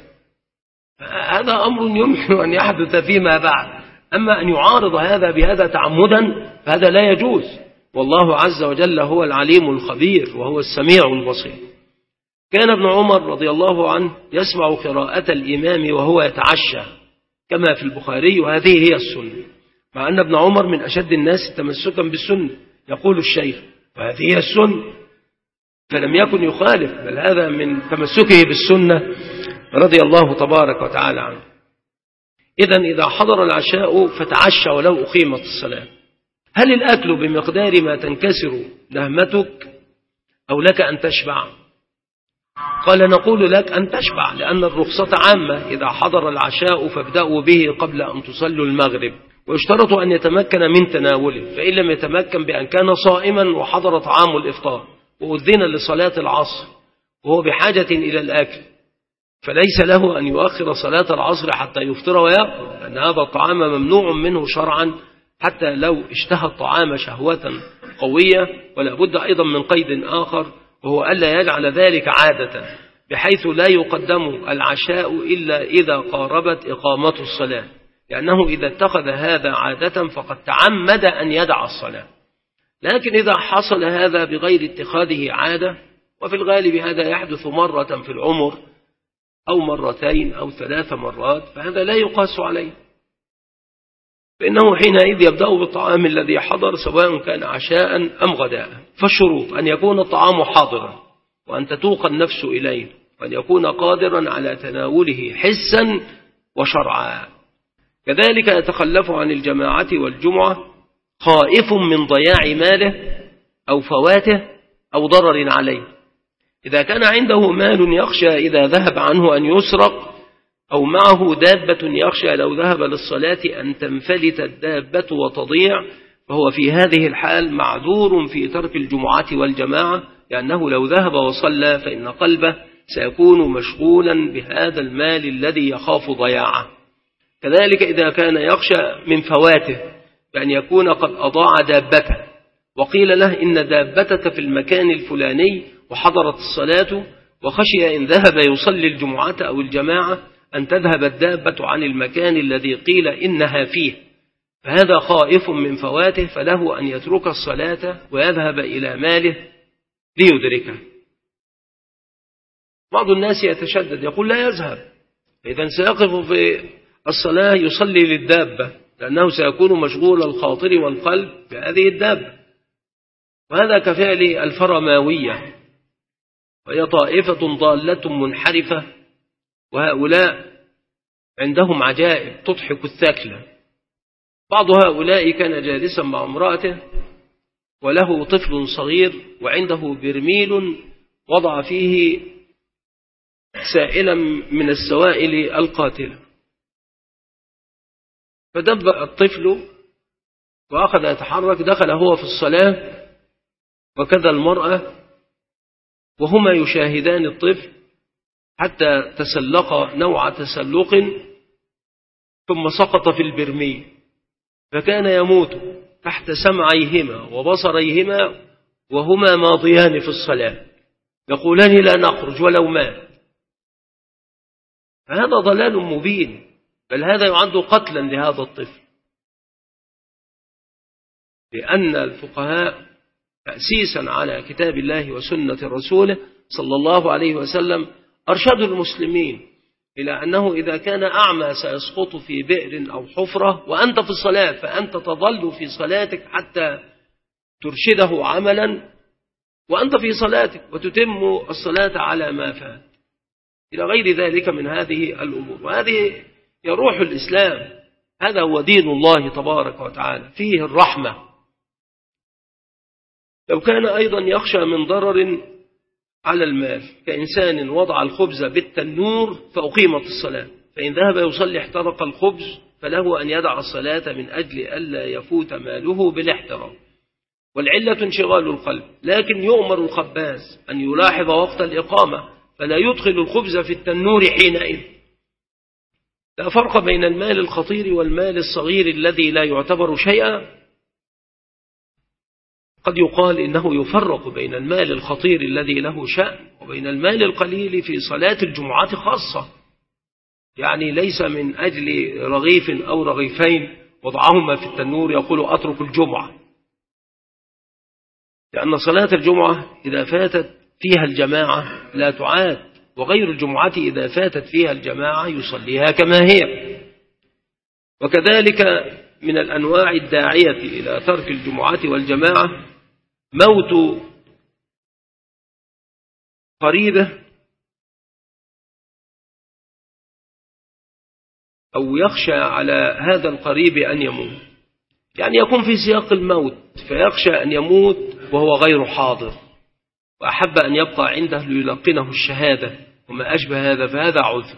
هذا أمر يمكن أن يحدث فيما بعد. أما أن يعارض هذا بهذا تعمدا فهذا لا يجوز، والله عز وجل هو العليم الخبير وهو السميع البصير. كان ابن عمر رضي الله عنه يسمع قراءة الإمام وهو يتعشى كما في البخاري، وهذه هي السنة، مع أن ابن عمر من أشد الناس تمسكا بالسنة. يقول الشيخ وهذه هي السنة، فلم يكن يخالف، بل هذا من تمسكه بالسنة رضي الله تبارك وتعالى عنه. إذن إذا حضر العشاء فتعشى ولو أقيمت الصلاة. هل الأكل بمقدار ما تنكسر نهمتك أو لك أن تشبع؟ قال: نقول لك أن تشبع، لأن الرخصة عامة. إذا حضر العشاء فابدأوا به قبل أن تصلوا المغرب، ويشترط أن يتمكن من تناوله، فإن لم يتمكن بأن كان صائما وحضر طعام الإفطار وأذن لصلاة العصر وهو بحاجة إلى الأكل، فليس له أن يؤخر صلاة العصر حتى يفطر ويأكل، لأن هذا الطعام ممنوع منه شرعا حتى لو اشتهى الطعام شهوة قوية. ولا بد أيضا من قيد آخر، وهو ألا يجعل ذلك عادة، بحيث لا يقدم العشاء إلا إذا قاربت إقامة الصلاة، لأنه إذا اتخذ هذا عادة فقد تعمد أن يدع الصلاة. لكن إذا حصل هذا بغير اتخاذه عادة، وفي الغالب هذا يحدث مرة في العمر أو مرتين أو ثلاث مرات، فهذا لا يقاس عليه، فإنه حينئذ يبدأ بالطعام الذي حضر سواء كان عشاء أم غداء. فالشروط: أن يكون الطعام حاضرا، وأن تتوق النفس إليه، وأن يكون قادرا على تناوله حسا وشرعا. كذلك يتخلف عن الجماعة والجمعة خائف من ضياع ماله أو فواته أو ضرر عليه. إذا كان عنده مال يخشى إذا ذهب عنه أن يسرق، أو معه دابة يخشى لو ذهب للصلاة أن تنفلت الدابة وتضيع، فهو في هذه الحال معذور في ترك الجمعة والجماعة، لأنه لو ذهب وصلى فإن قلبه سيكون مشغولا بهذا المال الذي يخاف ضياعه. كذلك إذا كان يخشى من فواته بأن يكون قد أضاع دابته، وقيل له إن دابتك في المكان الفلاني وحضرت الصلاة، وخشي إن ذهب يصلي الجمعة أو الجماعة أن تذهب الدابة عن المكان الذي قيل إنها فيه، فهذا خائف من فواته، فله أن يترك الصلاة ويذهب إلى ماله ليدركه. بعض الناس يتشدد يقول لا يذهب، إذن سيقف في الصلاة يصلي للدابة، لأنه سيكون مشغول الخاطر والقلب بهذه الدابة. وهذا كفعل الفرماوية، وهي طائفة ضالة منحرفة، وهؤلاء عندهم عجائب تضحك الثكلى. بعض هؤلاء كان جالسا مع امرأته وله طفل صغير، وعنده برميل وضع فيه سائلا من السوائل القاتلة، فدب الطفل وأخذ يتحرك، دخل هو في الصلاة وكذا المرأة، وهما يشاهدان الطفل حتى تسلق نوع تسلق ثم سقط في البرميل، فكان يموت تحت سمعيهما وبصريهما وهما ماضيان في الصلاة يقولان لا نخرج ولو مات. فهذا ضلال مبين، بل هذا يعد قتلا لهذا الطفل، لأن الفقهاء تأسيسا على كتاب الله وسنة رسوله صلى الله عليه وسلم أرشدوا المسلمين إلى أنه إذا كان أعمى سيسقط في بئر أو حفرة وأنت في الصلاة، فأنت تظل في صلاتك حتى ترشده عملا وأنت في صلاتك وتتم الصلاة على ما فات إلى غير ذلك من هذه الأمور. وهذه يروح الإسلام، هذا هو دين الله تبارك وتعالى، فيه الرحمة. لو كان أيضا يخشى من ضرر على المال، كإنسان وضع الخبز بالتنور فأقيمت الصلاة، فإن ذهب يصلي احترق الخبز فله أن يدع الصلاة من أجل ألا يفوت ماله بالاحتراق، والعلة انشغال القلب. لكن يؤمر الخباز أن يلاحظ وقت الإقامة فلا يدخل الخبز في التنور حينئذ. لا فرق بين المال الخطير والمال الصغير الذي لا يعتبر شيئا. قد يقال إنه يفرق بين المال الخطير الذي له شأن وبين المال القليل في صلاة الجمعة خاصة، يعني ليس من أجل رغيف أو رغيفين وضعهما في التنور يقول أترك الجمعة، لأن صلاة الجمعة إذا فاتت فيها الجماعة لا تعاد، وغير الجمعة إذا فاتت فيها الجماعة يصليها كما هي. وكذلك من الأنواع الداعية إلى ترك الجمعة والجماعة موت قريبه أو يخشى على هذا القريب أن يموت، يعني يكون في سياق الموت فيخشى أن يموت وهو غير حاضر وأحب أن يبقى عنده ليلقنه الشهادة وما أشبه هذا، فهذا عذر.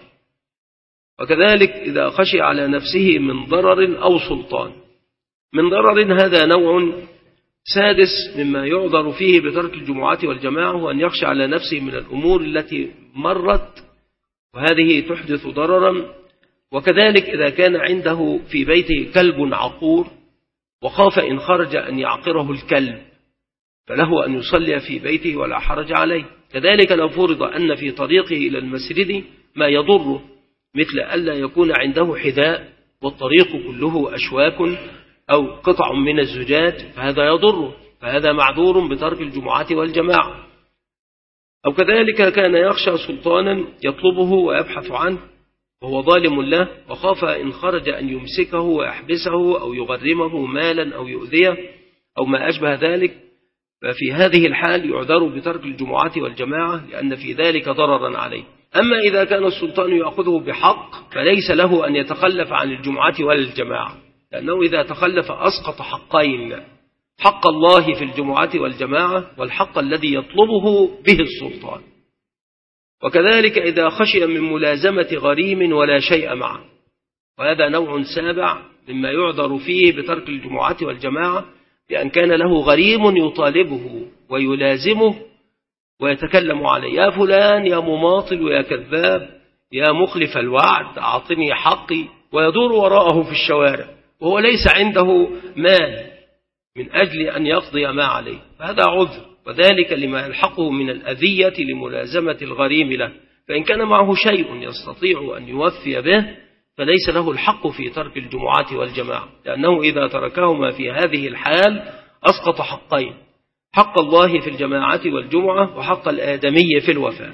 وكذلك إذا خشي على نفسه من ضرر أو سلطان. من ضرر هذا نوع سادس مما يعذر فيه بترك الجمعة والجماعة، هو أن يخشى على نفسه من الأمور التي مرت وهذه تحدث ضررا. وكذلك إذا كان عنده في بيته كلب عقور وخاف إن خرج أن يعقره الكلب فله أن يصلي في بيته ولا حرج عليه. كذلك لو فرض أن في طريقه إلى المسجد ما يضره، مثل ألا يكون عنده حذاء والطريق كله أشواك أو قطع من الزجاج فهذا يضره، فهذا معذور بترك الجمعة والجماعة. أو كذلك كان يخشى سلطانا يطلبه ويبحث عنه وهو ظالم له وخاف إن خرج أن يمسكه ويحبسه أو يغرمه مالا أو يؤذيه أو ما أشبه ذلك، ففي هذه الحال يعذر بترك الجمعة والجماعة لأن في ذلك ضررا عليه. أما إذا كان السلطان يأخذه بحق فليس له أن يتخلف عن الجمعة والجماعة، لأنه إذا تخلف أسقط حقين، حق الله في الجمعة والجماعة والحق الذي يطلبه به السلطان. وكذلك إذا خشي من ملازمة غريم ولا شيء معه، وهذا نوع سابع مما يعذر فيه بترك الجمعة والجماعة، بأن كان له غريم يطالبه ويلازمه ويتكلم عليه، يا فلان يا مماطل ويا كذاب يا مخلف الوعد أعطني حقي، ويدور وراءه في الشوارع وهو ليس عنده مال من أجل أن يقضي ما عليه، فهذا عذر، وذلك لما يلحقه من الأذية لملازمة الغريم له. فإن كان معه شيء يستطيع أن يوفي به فليس له الحق في ترك الجمعة والجماعة، لأنه إذا تركهما في هذه الحال أسقط حقين، حق الله في الجماعة والجمعة وحق الآدمي في الوفاء.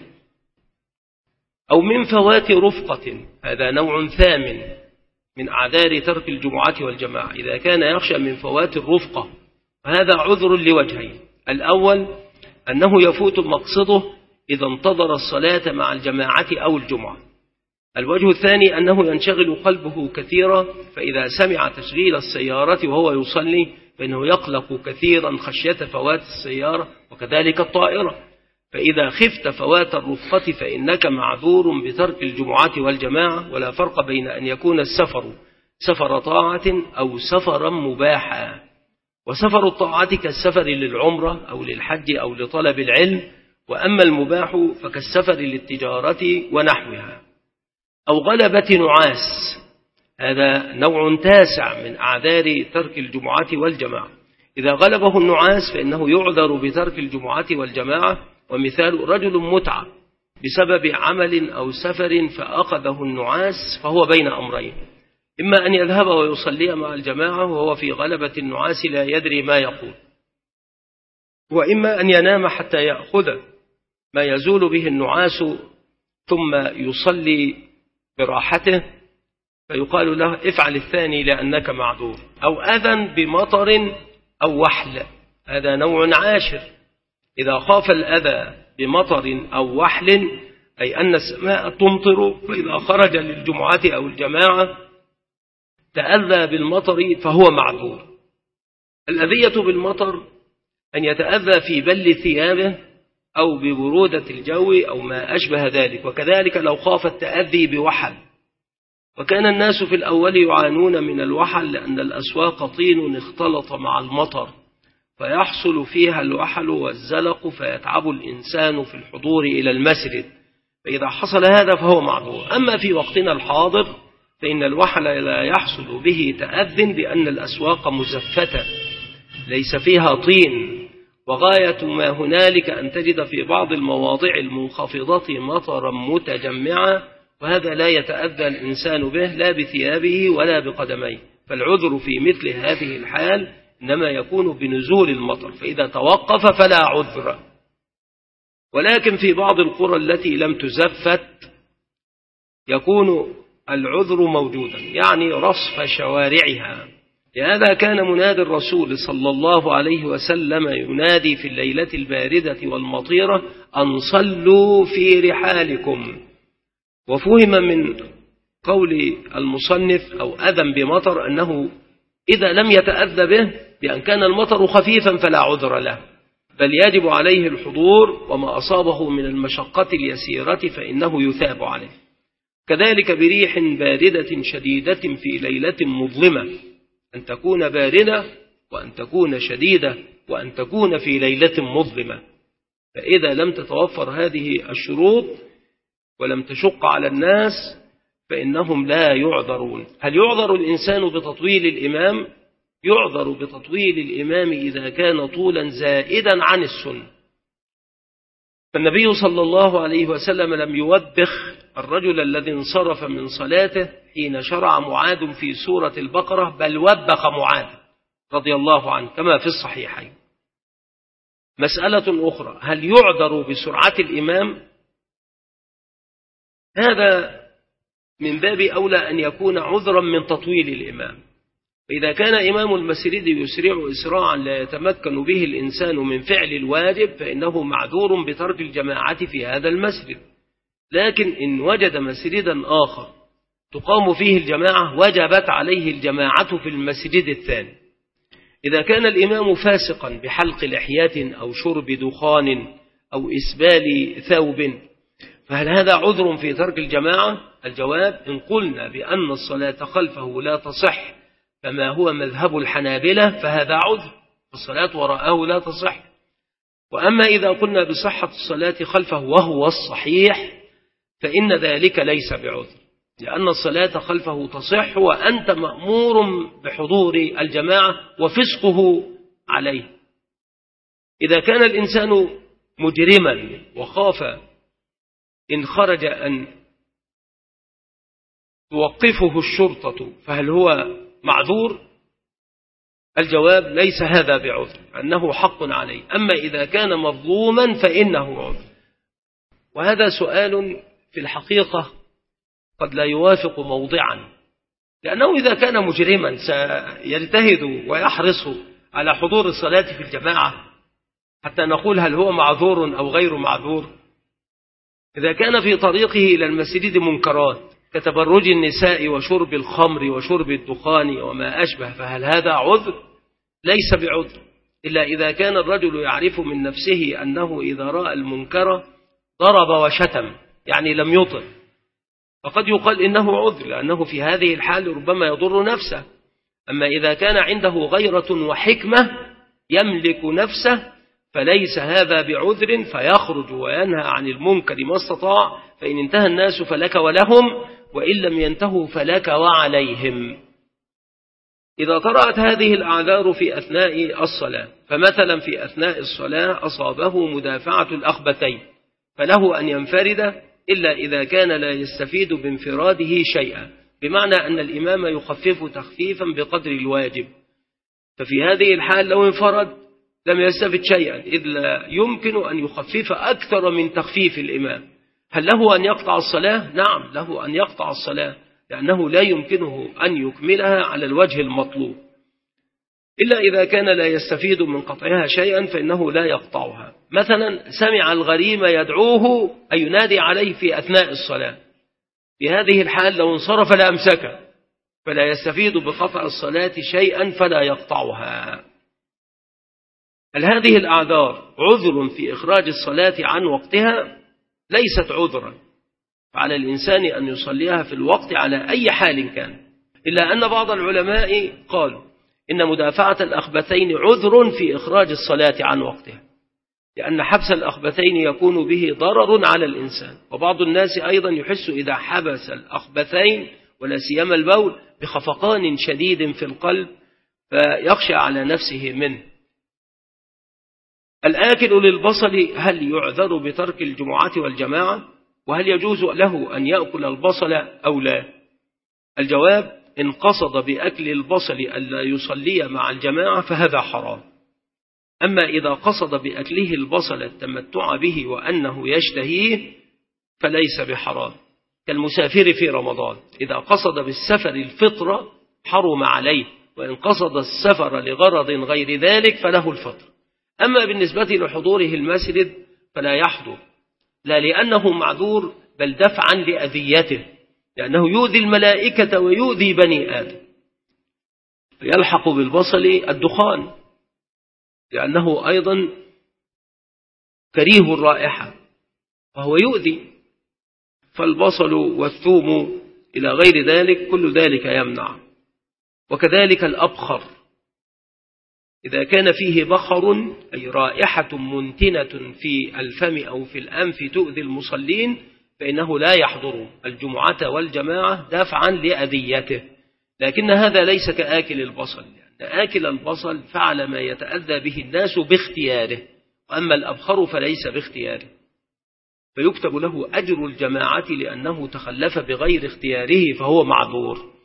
أو من فوات رفقة، هذا نوع ثامن من أعذار ترك الجمعة والجماعة، إذا كان يخشى من فوات الرفقة، هذا عذر لوجهين: الأول أنه يفوت مقصده إذا انتظر الصلاة مع الجماعة أو الجمعة. الوجه الثاني أنه ينشغل قلبه كثيرا، فإذا سمع تشغيل السيارة وهو يصلي فإنه يقلق كثيرا خشية فوات السيارة، وكذلك الطائرة، فإذا خفت فوات الرفقة فإنك معذور بترك الجمعة والجماعة، ولا فرق بين أن يكون السفر سفر طاعة أو سفرا مباحا. وسفر الطاعة كالسفر للعمرة أو للحج أو لطلب العلم، وأما المباح فكالسفر للتجارة ونحوها. أو غلبة نعاس، هذا نوع تاسع من أعذار ترك الجمعة والجماعة. إذا غلبه النعاس فإنه يعذر بترك الجمعة والجماعة. ومثال رجل متعب بسبب عمل أو سفر فأخذه النعاس، فهو بين أمرين: إما أن يذهب ويصلي مع الجماعة وهو في غلبة النعاس لا يدري ما يقول، وإما أن ينام حتى يأخذ ما يزول به النعاس ثم يصلي براحته، فيقال له افعل الثاني لأنك معذور. أو أذى بمطر أو وحل، هذا نوع عاشر. إذا خاف الأذى بمطر أو وحل، أي أن السماء تمطر، فإذا خرج للجمعة أو الجماعة تأذى بالمطر فهو معذور. الأذية بالمطر أن يتأذى في بل ثيابه أو ببرودة الجو أو ما أشبه ذلك، وكذلك لو خاف التأذي بوحل. وكان الناس في الأول يعانون من الوحل لأن الأسواق طين اختلط مع المطر، فيحصل فيها الوحل والزلق فيتعب الإنسان في الحضور إلى المسجد، فإذا حصل هذا فهو معذور. أما في وقتنا الحاضر فإن الوحل لا يحصل به تأذن، لأن الأسواق مزفتة ليس فيها طين، وغاية ما هنالك أن تجد في بعض المواضع المنخفضة مطرا متجمعا، وهذا لا يتأذى الإنسان به لا بثيابه ولا بقدميه. فالعذر في مثل هذه الحال إنما يكون بنزول المطر، فإذا توقف فلا عذر. ولكن في بعض القرى التي لم تزفت يكون العذر موجودا، يعني رصف شوارعها. لهذا كان منادي الرسول صلى الله عليه وسلم ينادي في الليلة الباردة والمطيرة أن صلوا في رحالكم. وفهم من قول المصنف أو أذى بمطر أنه إذا لم يتأذى به بأن كان المطر خفيفا فلا عذر له، بل يجب عليه الحضور، وما أصابه من المشقة اليسيرة فإنه يثاب عليه. كذلك بريح باردة شديدة في ليلة مظلمة، أن تكون باردة وأن تكون شديدة وأن تكون في ليلة مظلمة. فإذا لم تتوفر هذه الشروط ولم تشق على الناس فإنهم لا يعذرون. هل يعذر الإنسان بتطويل الإمام؟ يعذر بتطويل الإمام إذا كان طولا زائدا عن السنة. فالنبي صلى الله عليه وسلم لم يوبخ الرجل الذي انصرف من صلاته حين شرع معاذ في سورة البقرة، بل وبخ معاذ رضي الله عنه كما في الصحيحين. مسألة أخرى: هل يعذر بسرعة الإمام؟ هذا من باب أولى أن يكون عذرا من تطويل الإمام. فإذا كان إمام المسجد يسرع إسراعا لا يتمكن به الإنسان من فعل الواجب فإنه معذور بترك الجماعة في هذا المسجد. لكن إن وجد مسجدا آخر تقام فيه الجماعة وجبت عليه الجماعة في المسجد الثاني. إذا كان الإمام فاسقا بحلق لحية أو شرب دخان أو إسبال ثوب، فهل هذا عذر في ترك الجماعة؟ الجواب: إن قلنا بأن الصلاة خلفه لا تصح فما هو مذهب الحنابلة فهذا عذر، الصلاة وراءه لا تصح. وأما إذا قلنا بصحة الصلاة خلفه وهو الصحيح فإن ذلك ليس بعذر، لأن الصلاة خلفه تصح وأنت مأمور بحضور الجماعة وفسقه عليه. إذا كان الإنسان مجرما وخاف إن خرج أن توقفه الشرطة فهل هو معذور؟ الجواب: ليس هذا بعذر، أنه حق عليه. أما إذا كان مظلوما فإنه عذر. وهذا سؤال في الحقيقة قد لا يوافق موضعا، لأنه إذا كان مجرما سيجتهد ويحرص على حضور الصلاة في الجماعة حتى نقول هل هو معذور أو غير معذور. إذا كان في طريقه إلى المسجد منكرات كتبرج النساء وشرب الخمر وشرب الدخان وما أشبه فهل هذا عذر؟ ليس بعذر، إلا إذا كان الرجل يعرف من نفسه أنه إذا رأى المنكر ضرب وشتم، يعني لم يطل، فقد يقال إنه عذر، لأنه في هذه الحال ربما يضر نفسه. أما إذا كان عنده غيرة وحكمة يملك نفسه فليس هذا بعذر، فيخرج وينهى عن المنكر ما استطاع، فإن انتهى الناس فلك ولهم، وإن لم ينتهوا فلك وعليهم. إذا طرأت هذه الأعذار في أثناء الصلاة، فمثلا في أثناء الصلاة أصابه مدافعة الأخبثين، فله أن ينفرد إلا إذا كان لا يستفيد بانفراده شيئا، بمعنى أن الإمام يخفف تخفيفا بقدر الواجب، ففي هذه الحال لو انفرد لم يستفد شيئا، إذ لا يمكن أن يخفف أكثر من تخفيف الإمام. هل له أن يقطع الصلاة؟ نعم، له أن يقطع الصلاة، لأنه لا يمكنه أن يكملها على الوجه المطلوب، إلا إذا كان لا يستفيد من قطعها شيئا فإنه لا يقطعها. مثلا سمع الغريم يدعوه أي ينادي عليه في أثناء الصلاة، في هذه الحال لو انصرف لأمسكه، فلا يستفيد بقطع الصلاة شيئا فلا يقطعها. هل هذه الأعذار عذر في إخراج الصلاة عن وقتها؟ ليست عذرا، فعلى الإنسان أن يصليها في الوقت على أي حال كان، إلا أن بعض العلماء قالوا إن مدافعة الأخبثين عذر في إخراج الصلاة عن وقتها، لأن حبس الأخبثين يكون به ضرر على الإنسان، وبعض الناس أيضا يحس إذا حبس الأخبثين ولا سيما البول بخفقان شديد في القلب فيخشى على نفسه منه. الآكل للبصل هل يعذر بترك الجمعة والجماعة؟ وهل يجوز له أن يأكل البصل أو لا؟ الجواب: إن قصد بأكل البصل ألا يصلي مع الجماعة فهذا حرام. أما إذا قصد بأكله البصل التمتع به وأنه يشتهيه فليس بحرام، كالمسافر في رمضان إذا قصد بالسفر الفطر حرم عليه، وإن قصد السفر لغرض غير ذلك فله الفطر. أما بالنسبة لحضوره المسجد فلا يحضر، لا لأنه معذور بل دفعا لأذيته، لأنه يؤذي الملائكة ويؤذي بني آدم. يلحق بالبصل الدخان لأنه أيضا كريه الرائحة وهو يؤذي، فالبصل والثوم إلى غير ذلك كل ذلك يمنع. وكذلك الأبخر إذا كان فيه بخر أي رائحة منتنة في الفم أو في الأنف تؤذي المصلين فإنه لا يحضر الجمعة والجماعة دافعا لأذيته، لكن هذا ليس كآكل البصل، لأن آكل البصل فعل ما يتأذى به الناس باختياره، وأما الأبخر فليس باختياره، فيكتب له أجر الجماعة لأنه تخلف بغير اختياره فهو معذور.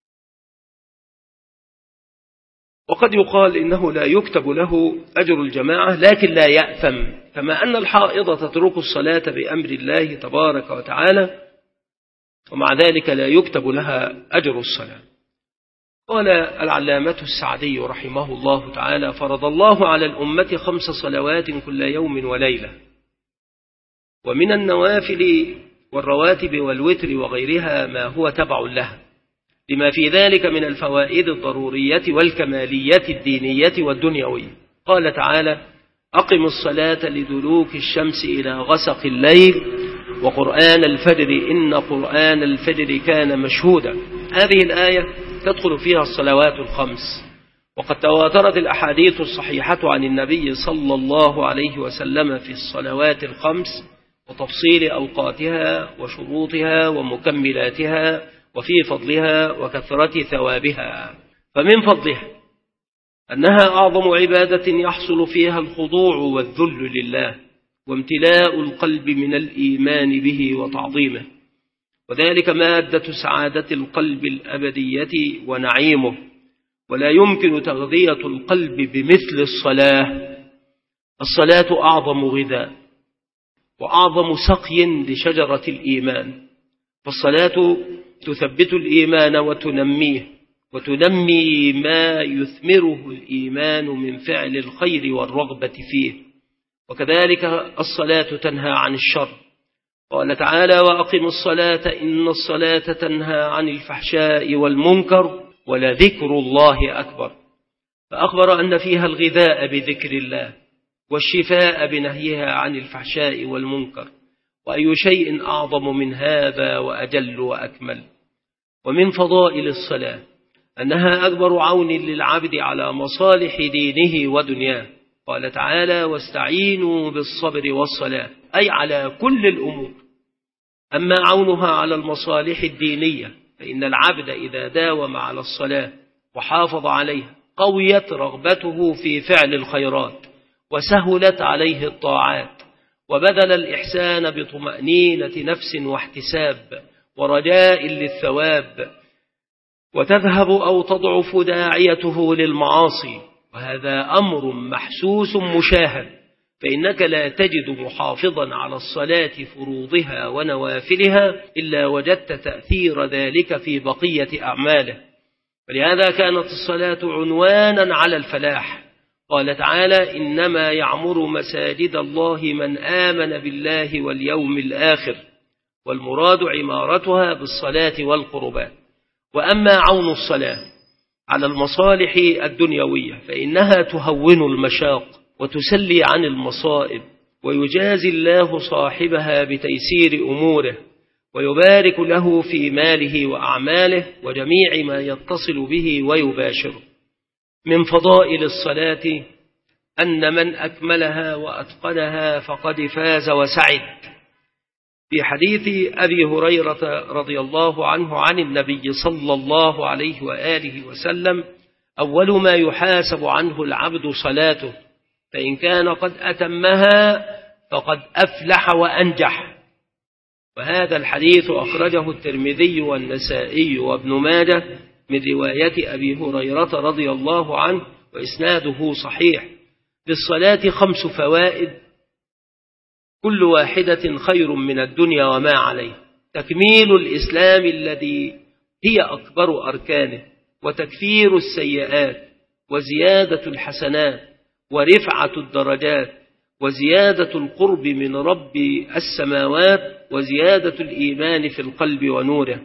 وقد يقال إنه لا يكتب له أجر الجماعة لكن لا يأثم، كما أن الحائض تترك الصلاة بأمر الله تبارك وتعالى ومع ذلك لا يكتب لها أجر الصلاة. قال العلامة السعدي رحمه الله تعالى: فرض الله على الأمة خمس صلوات كل يوم وليلة، ومن النوافل والرواتب والوتر وغيرها ما هو تبع لها، لما في ذلك من الفوائد الضرورية والكمالية الدينية والدنيوية. قال تعالى: أقم الصلاة لدلوك الشمس إلى غسق الليل وقرآن الفجر إن قرآن الفجر كان مشهودا. هذه الآية تدخل فيها الصلوات الخمس، وقد تواترت الأحاديث الصحيحة عن النبي صلى الله عليه وسلم في الصلوات الخمس وتفصيل أوقاتها وشروطها ومكملاتها وفي فضلها وكثرة ثوابها. فمن فضلها أنها أعظم عبادة يحصل فيها الخضوع والذل لله وامتلاء القلب من الإيمان به وتعظيمه، وذلك مادة سعادة القلب الأبدية ونعيمه، ولا يمكن تغذية القلب بمثل الصلاة. الصلاة أعظم غذاء وأعظم سقي لشجرة الإيمان، فالصلاة تثبت الإيمان وتنميه، وتنمي ما يثمره الإيمان من فعل الخير والرغبة فيه، وكذلك الصلاة تنهى عن الشر. قال تعالى: وأقم الصلاة إن الصلاة تنهى عن الفحشاء والمنكر ولذكر الله أكبر. فأخبر أن فيها الغذاء بذكر الله والشفاء بنهيها عن الفحشاء والمنكر، وأي شيء أعظم من هذا وأجل وأكمل. ومن فضائل الصلاة أنها أكبر عون للعبد على مصالح دينه ودنياه. قال تعالى: واستعينوا بالصبر والصلاة، أي على كل الأمور. أما عونها على المصالح الدينية فإن العبد إذا داوم على الصلاة وحافظ عليها قويت رغبته في فعل الخيرات، وسهلت عليه الطاعات، وبذل الإحسان بطمأنينة نفس واحتساب ورجاء للثواب، وتذهب أو تضعف داعيته للمعاصي، وهذا أمر محسوس مشاهد، فإنك لا تجد محافظا على الصلاة فروضها ونوافلها إلا وجدت تأثير ذلك في بقية أعماله. ولهذا كانت الصلاة عنوانا على الفلاح. قال تعالى: إنما يعمر مساجد الله من آمن بالله واليوم الآخر، والمراد عمارتها بالصلاة والقربات. وأما عون الصلاة على المصالح الدنيوية فإنها تهون المشاق وتسلي عن المصائب، ويجازي الله صاحبها بتيسير أموره، ويبارك له في ماله وأعماله وجميع ما يتصل به ويباشره. من فضائل الصلاة أن من أكملها وأتقنها فقد فاز وسعد. في حديث أبي هريرة رضي الله عنه عن النبي صلى الله عليه وآله وسلم: أول ما يحاسب عنه العبد صلاته، فإن كان قد أتمها فقد أفلح وأنجح. وهذا الحديث أخرجه الترمذي والنسائي وابن ماجه من رواية أبي هريرة رضي الله عنه، وإسناده صحيح. للصلاة خمس فوائد كل واحدة خير من الدنيا وما عليه: تكميل الإسلام الذي هي أكبر أركانه، وتكفير السيئات، وزيادة الحسنات، ورفعة الدرجات، وزيادة القرب من رب السماوات، وزيادة الإيمان في القلب ونوره.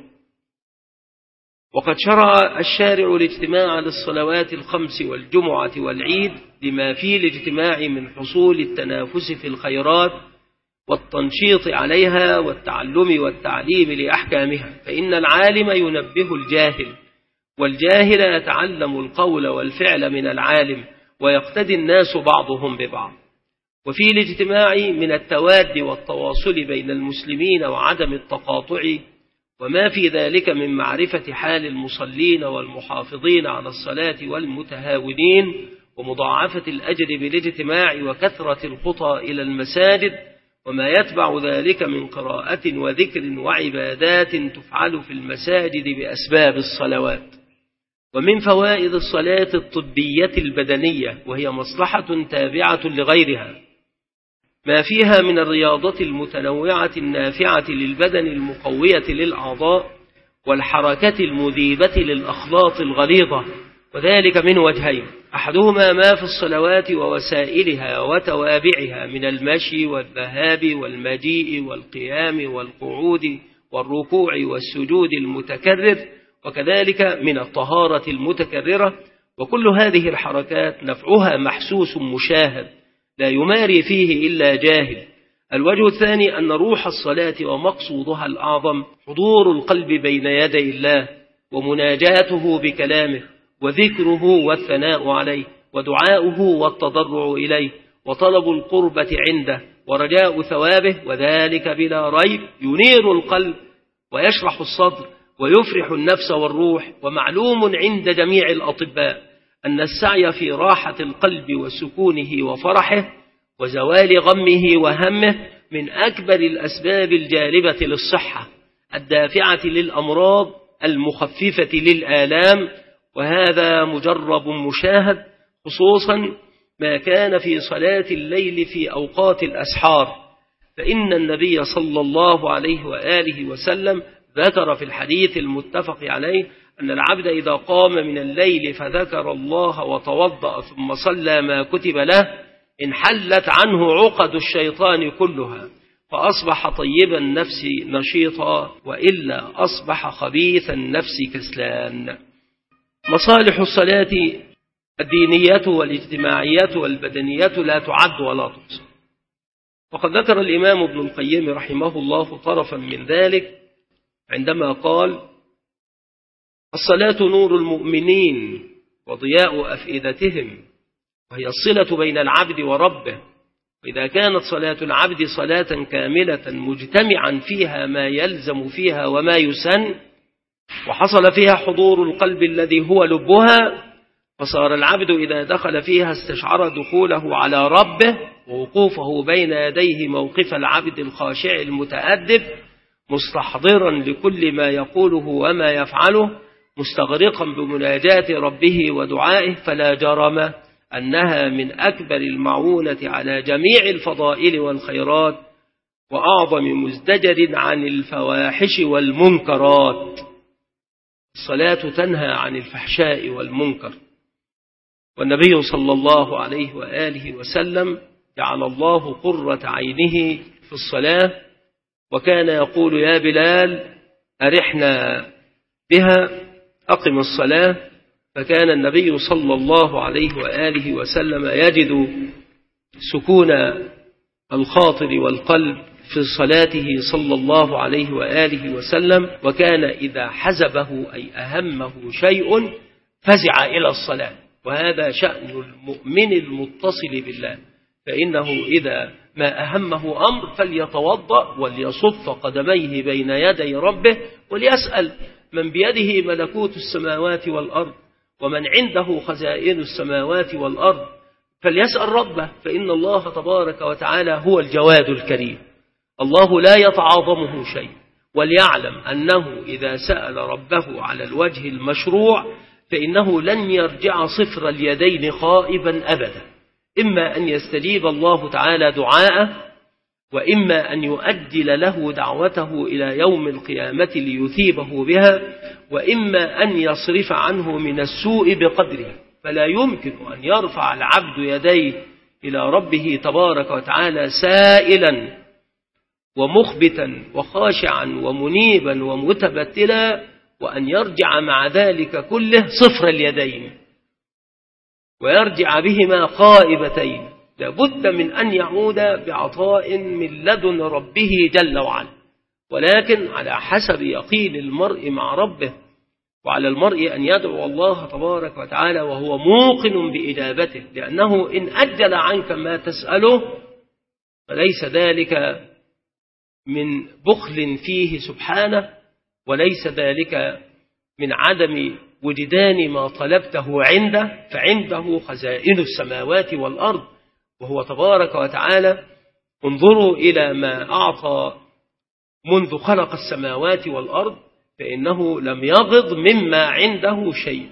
وقد شرع الشارع الاجتماع للصلوات الخمس والجمعة والعيد لما فيه الاجتماع من حصول التنافس في الخيرات والتنشيط عليها والتعلم والتعليم لأحكامها، فإن العالم ينبه الجاهل، والجاهل يتعلم القول والفعل من العالم، ويقتدي الناس بعضهم ببعض. وفي الاجتماع من التواد والتواصل بين المسلمين وعدم التقاطع، وما في ذلك من معرفة حال المصلين والمحافظين على الصلاة والمتهاونين، ومضاعفة الأجر بالاجتماع وكثرة الخطى إلى المساجد، وما يتبع ذلك من قراءة وذكر وعبادات تفعل في المساجد بأسباب الصلوات. ومن فوائد الصلاة الطبية البدنية، وهي مصلحة تابعة لغيرها، ما فيها من الرياضة المتنوعة النافعة للبدن المقوية للأعضاء، والحركة المذيبة للأخلاط الغليظة، وذلك من وجهين: أحدهما ما في الصلوات ووسائلها وتوابعها من المشي والذهاب والمجيء والقيام والقعود والركوع والسجود المتكرر، وكذلك من الطهارة المتكررة. وكل هذه الحركات نفعها محسوس مشاهد لا يماري فيه إلا جاهل. الوجه الثاني أن روح الصلاة ومقصودها الأعظم حضور القلب بين يدي الله، ومناجاته بكلامه، وذكره والثناء عليه، ودعاؤه والتضرع إليه، وطلب القربة عنده، ورجاء ثوابه. وذلك بلا ريب ينير القلب ويشرح الصدر ويفرح النفس والروح. ومعلوم عند جميع الأطباء أن السعي في راحة القلب وسكونه وفرحه وزوال غمه وهمه من أكبر الأسباب الجالبة للصحة الدافعة للأمراض المخففة للآلام، وهذا مجرب مشاهد، خصوصا ما كان في صلاة الليل في أوقات الأسحار، فإن النبي صلى الله عليه وآله وسلم ذكر في الحديث المتفق عليه أن العبد إذا قام من الليل فذكر الله وتوضأ ثم صلى ما كتب له انحلت عنه عقد الشيطان كلها، فأصبح طيب النفس نشيطا، وإلا أصبح خبيث النفس كسلان. مصالح الصلاة الدينية والاجتماعية والبدنية لا تعد ولا تحصى. وقد ذكر الإمام ابن القيم رحمه الله طرفا من ذلك عندما قال: الصلاة نور المؤمنين وضياء أفئدتهم، وهي الصلة بين العبد وربه. وإذا كانت صلاة العبد صلاة كاملة مجتمعا فيها ما يلزم فيها وما يسن، وحصل فيها حضور القلب الذي هو لبها، فصار العبد إذا دخل فيها استشعر دخوله على ربه ووقوفه بين يديه موقف العبد الخاشع المتأدب، مستحضرا لكل ما يقوله وما يفعله، مستغرقا بمناجاة ربه ودعائه، فلا جرم أنها من أكبر المعونة على جميع الفضائل والخيرات، وأعظم مزدجر عن الفواحش والمنكرات. الصلاة تنهى عن الفحشاء والمنكر. والنبي صلى الله عليه وآله وسلم جعل الله قرة عينه في الصلاة، وكان يقول: يا بلال أرحنا بها، أقم الصلاة. فكان النبي صلى الله عليه وآله وسلم يجد سكون الخاطر والقلب في صلاته صلى الله عليه وآله وسلم، وكان إذا حزبه أي أهمه شيء فزع إلى الصلاة. وهذا شأن المؤمن المتصل بالله، فإنه إذا ما أهمه أمر فليتوضأ وليصف قدميه بين يدي ربه، وليسأل من بيده ملكوت السماوات والأرض ومن عنده خزائن السماوات والأرض، فليسأل ربه، فإن الله تبارك وتعالى هو الجواد الكريم، الله لا يتعاظمه شيء. وليعلم أنه إذا سأل ربه على الوجه المشروع فإنه لن يرجع صفر اليدين خائبا أبدا، إما أن يستجيب الله تعالى دعاءه، وإما أن يؤجل له دعوته إلى يوم القيامة ليثيبه بها، وإما أن يصرف عنه من السوء بقدره. فلا يمكن أن يرفع العبد يديه إلى ربه تبارك وتعالى سائلا ومخبتا وخاشعا ومنيبا ومتبتلا، وأن يرجع مع ذلك كله صفر اليدين ويرجع بهما خائبتين. لابد من أن يعود بعطاء من لدن ربه جل وعلا، ولكن على حسب يقين المرء مع ربه. وعلى المرء أن يدعو الله تبارك وتعالى وهو موقن بإجابته، لأنه إن أجل عنك ما تسأله فليس ذلك من بخل فيه سبحانه، وليس ذلك من عدم وجدان ما طلبته عنده، فعنده خزائن السماوات والأرض وهو تبارك وتعالى. انظروا إلى ما أعطى منذ خلق السماوات والأرض، فإنه لم يغض مما عنده شيء.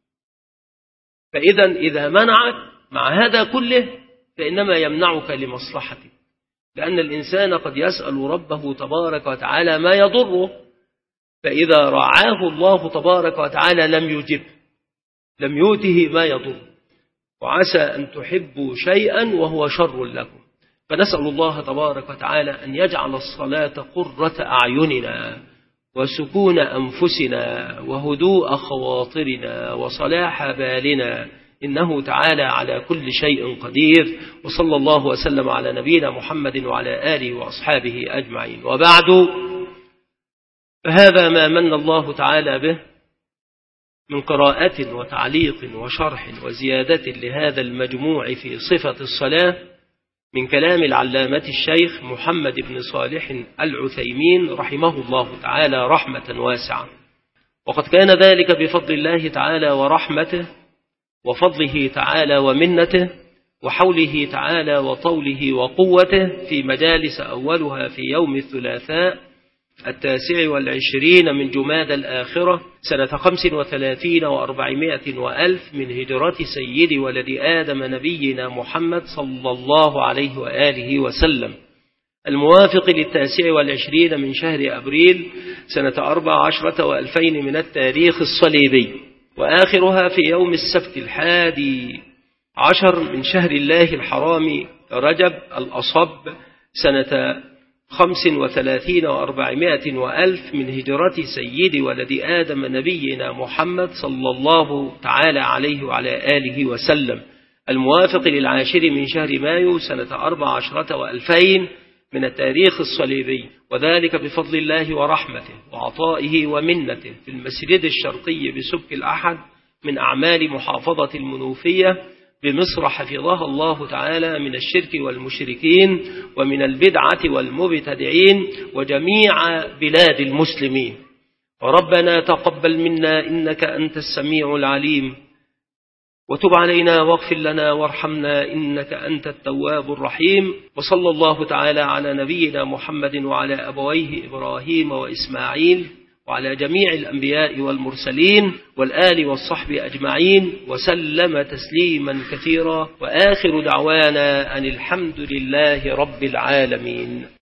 فإذا إذا منعك مع هذا كله فإنما يمنعك لمصلحتك، لأن الإنسان قد يسأل ربه تبارك وتعالى ما يضره، فإذا رعاه الله تبارك وتعالى لم يجب، لم يؤته ما يضر. وعسى أن تحبوا شيئا وهو شر لكم. فنسأل الله تبارك وتعالى أن يجعل الصلاة قرة أعيننا وسكون أنفسنا وهدوء خواطرنا وصلاح بالنا، إنه تعالى على كل شيء قدير. وصلى الله وسلم على نبينا محمد وعلى آله وأصحابه أجمعين. وبعد، فهذا ما من الله تعالى به من قراءة وتعليق وشرح وزيادة لهذا المجموع في صفة الصلاة من كلام العلامة الشيخ محمد بن صالح العثيمين رحمه الله تعالى رحمة واسعة. وقد كان ذلك بفضل الله تعالى ورحمته وفضله تعالى ومنته وحوله تعالى وطوله وقوته في مجالس أولها في يوم الثلاثاء التاسع والعشرين من جماد الآخرة سنة خمس وثلاثين وأربعمائة وألف من هجرة سيد ولد آدم نبينا محمد صلى الله عليه وآله وسلم، الموافق للتاسع والعشرين من شهر أبريل سنة أربع عشرة وألفين من التاريخ الصليبي، وآخرها في يوم السبت الحادي عشر من شهر الله الحرام رجب الأصب سنة خمس وثلاثين وأربعمائة وألف من هجرة سيد ولد آدم نبينا محمد صلى الله تعالى عليه وعلى آله وسلم، الموافق للعاشر من شهر مايو سنة أربع عشرة وألفين من التاريخ الصليبي، وذلك بفضل الله ورحمته وعطائه ومنته في المسجد الشرقي بسبك الأحد من أعمال محافظة المنوفية بمصر، حفظها الله تعالى من الشرك والمشركين ومن البدعة والمبتدعين وجميع بلاد المسلمين. وربنا تقبل منا إنك أنت السميع العليم، وتب علينا واغفر لنا وارحمنا إنك أنت التواب الرحيم. وصلى الله تعالى على نبينا محمد وعلى أبويه إبراهيم وإسماعيل وعلى جميع الأنبياء والمرسلين والآل والصحب أجمعين وسلم تسليما كثيرا، وآخر دعوانا أن الحمد لله رب العالمين.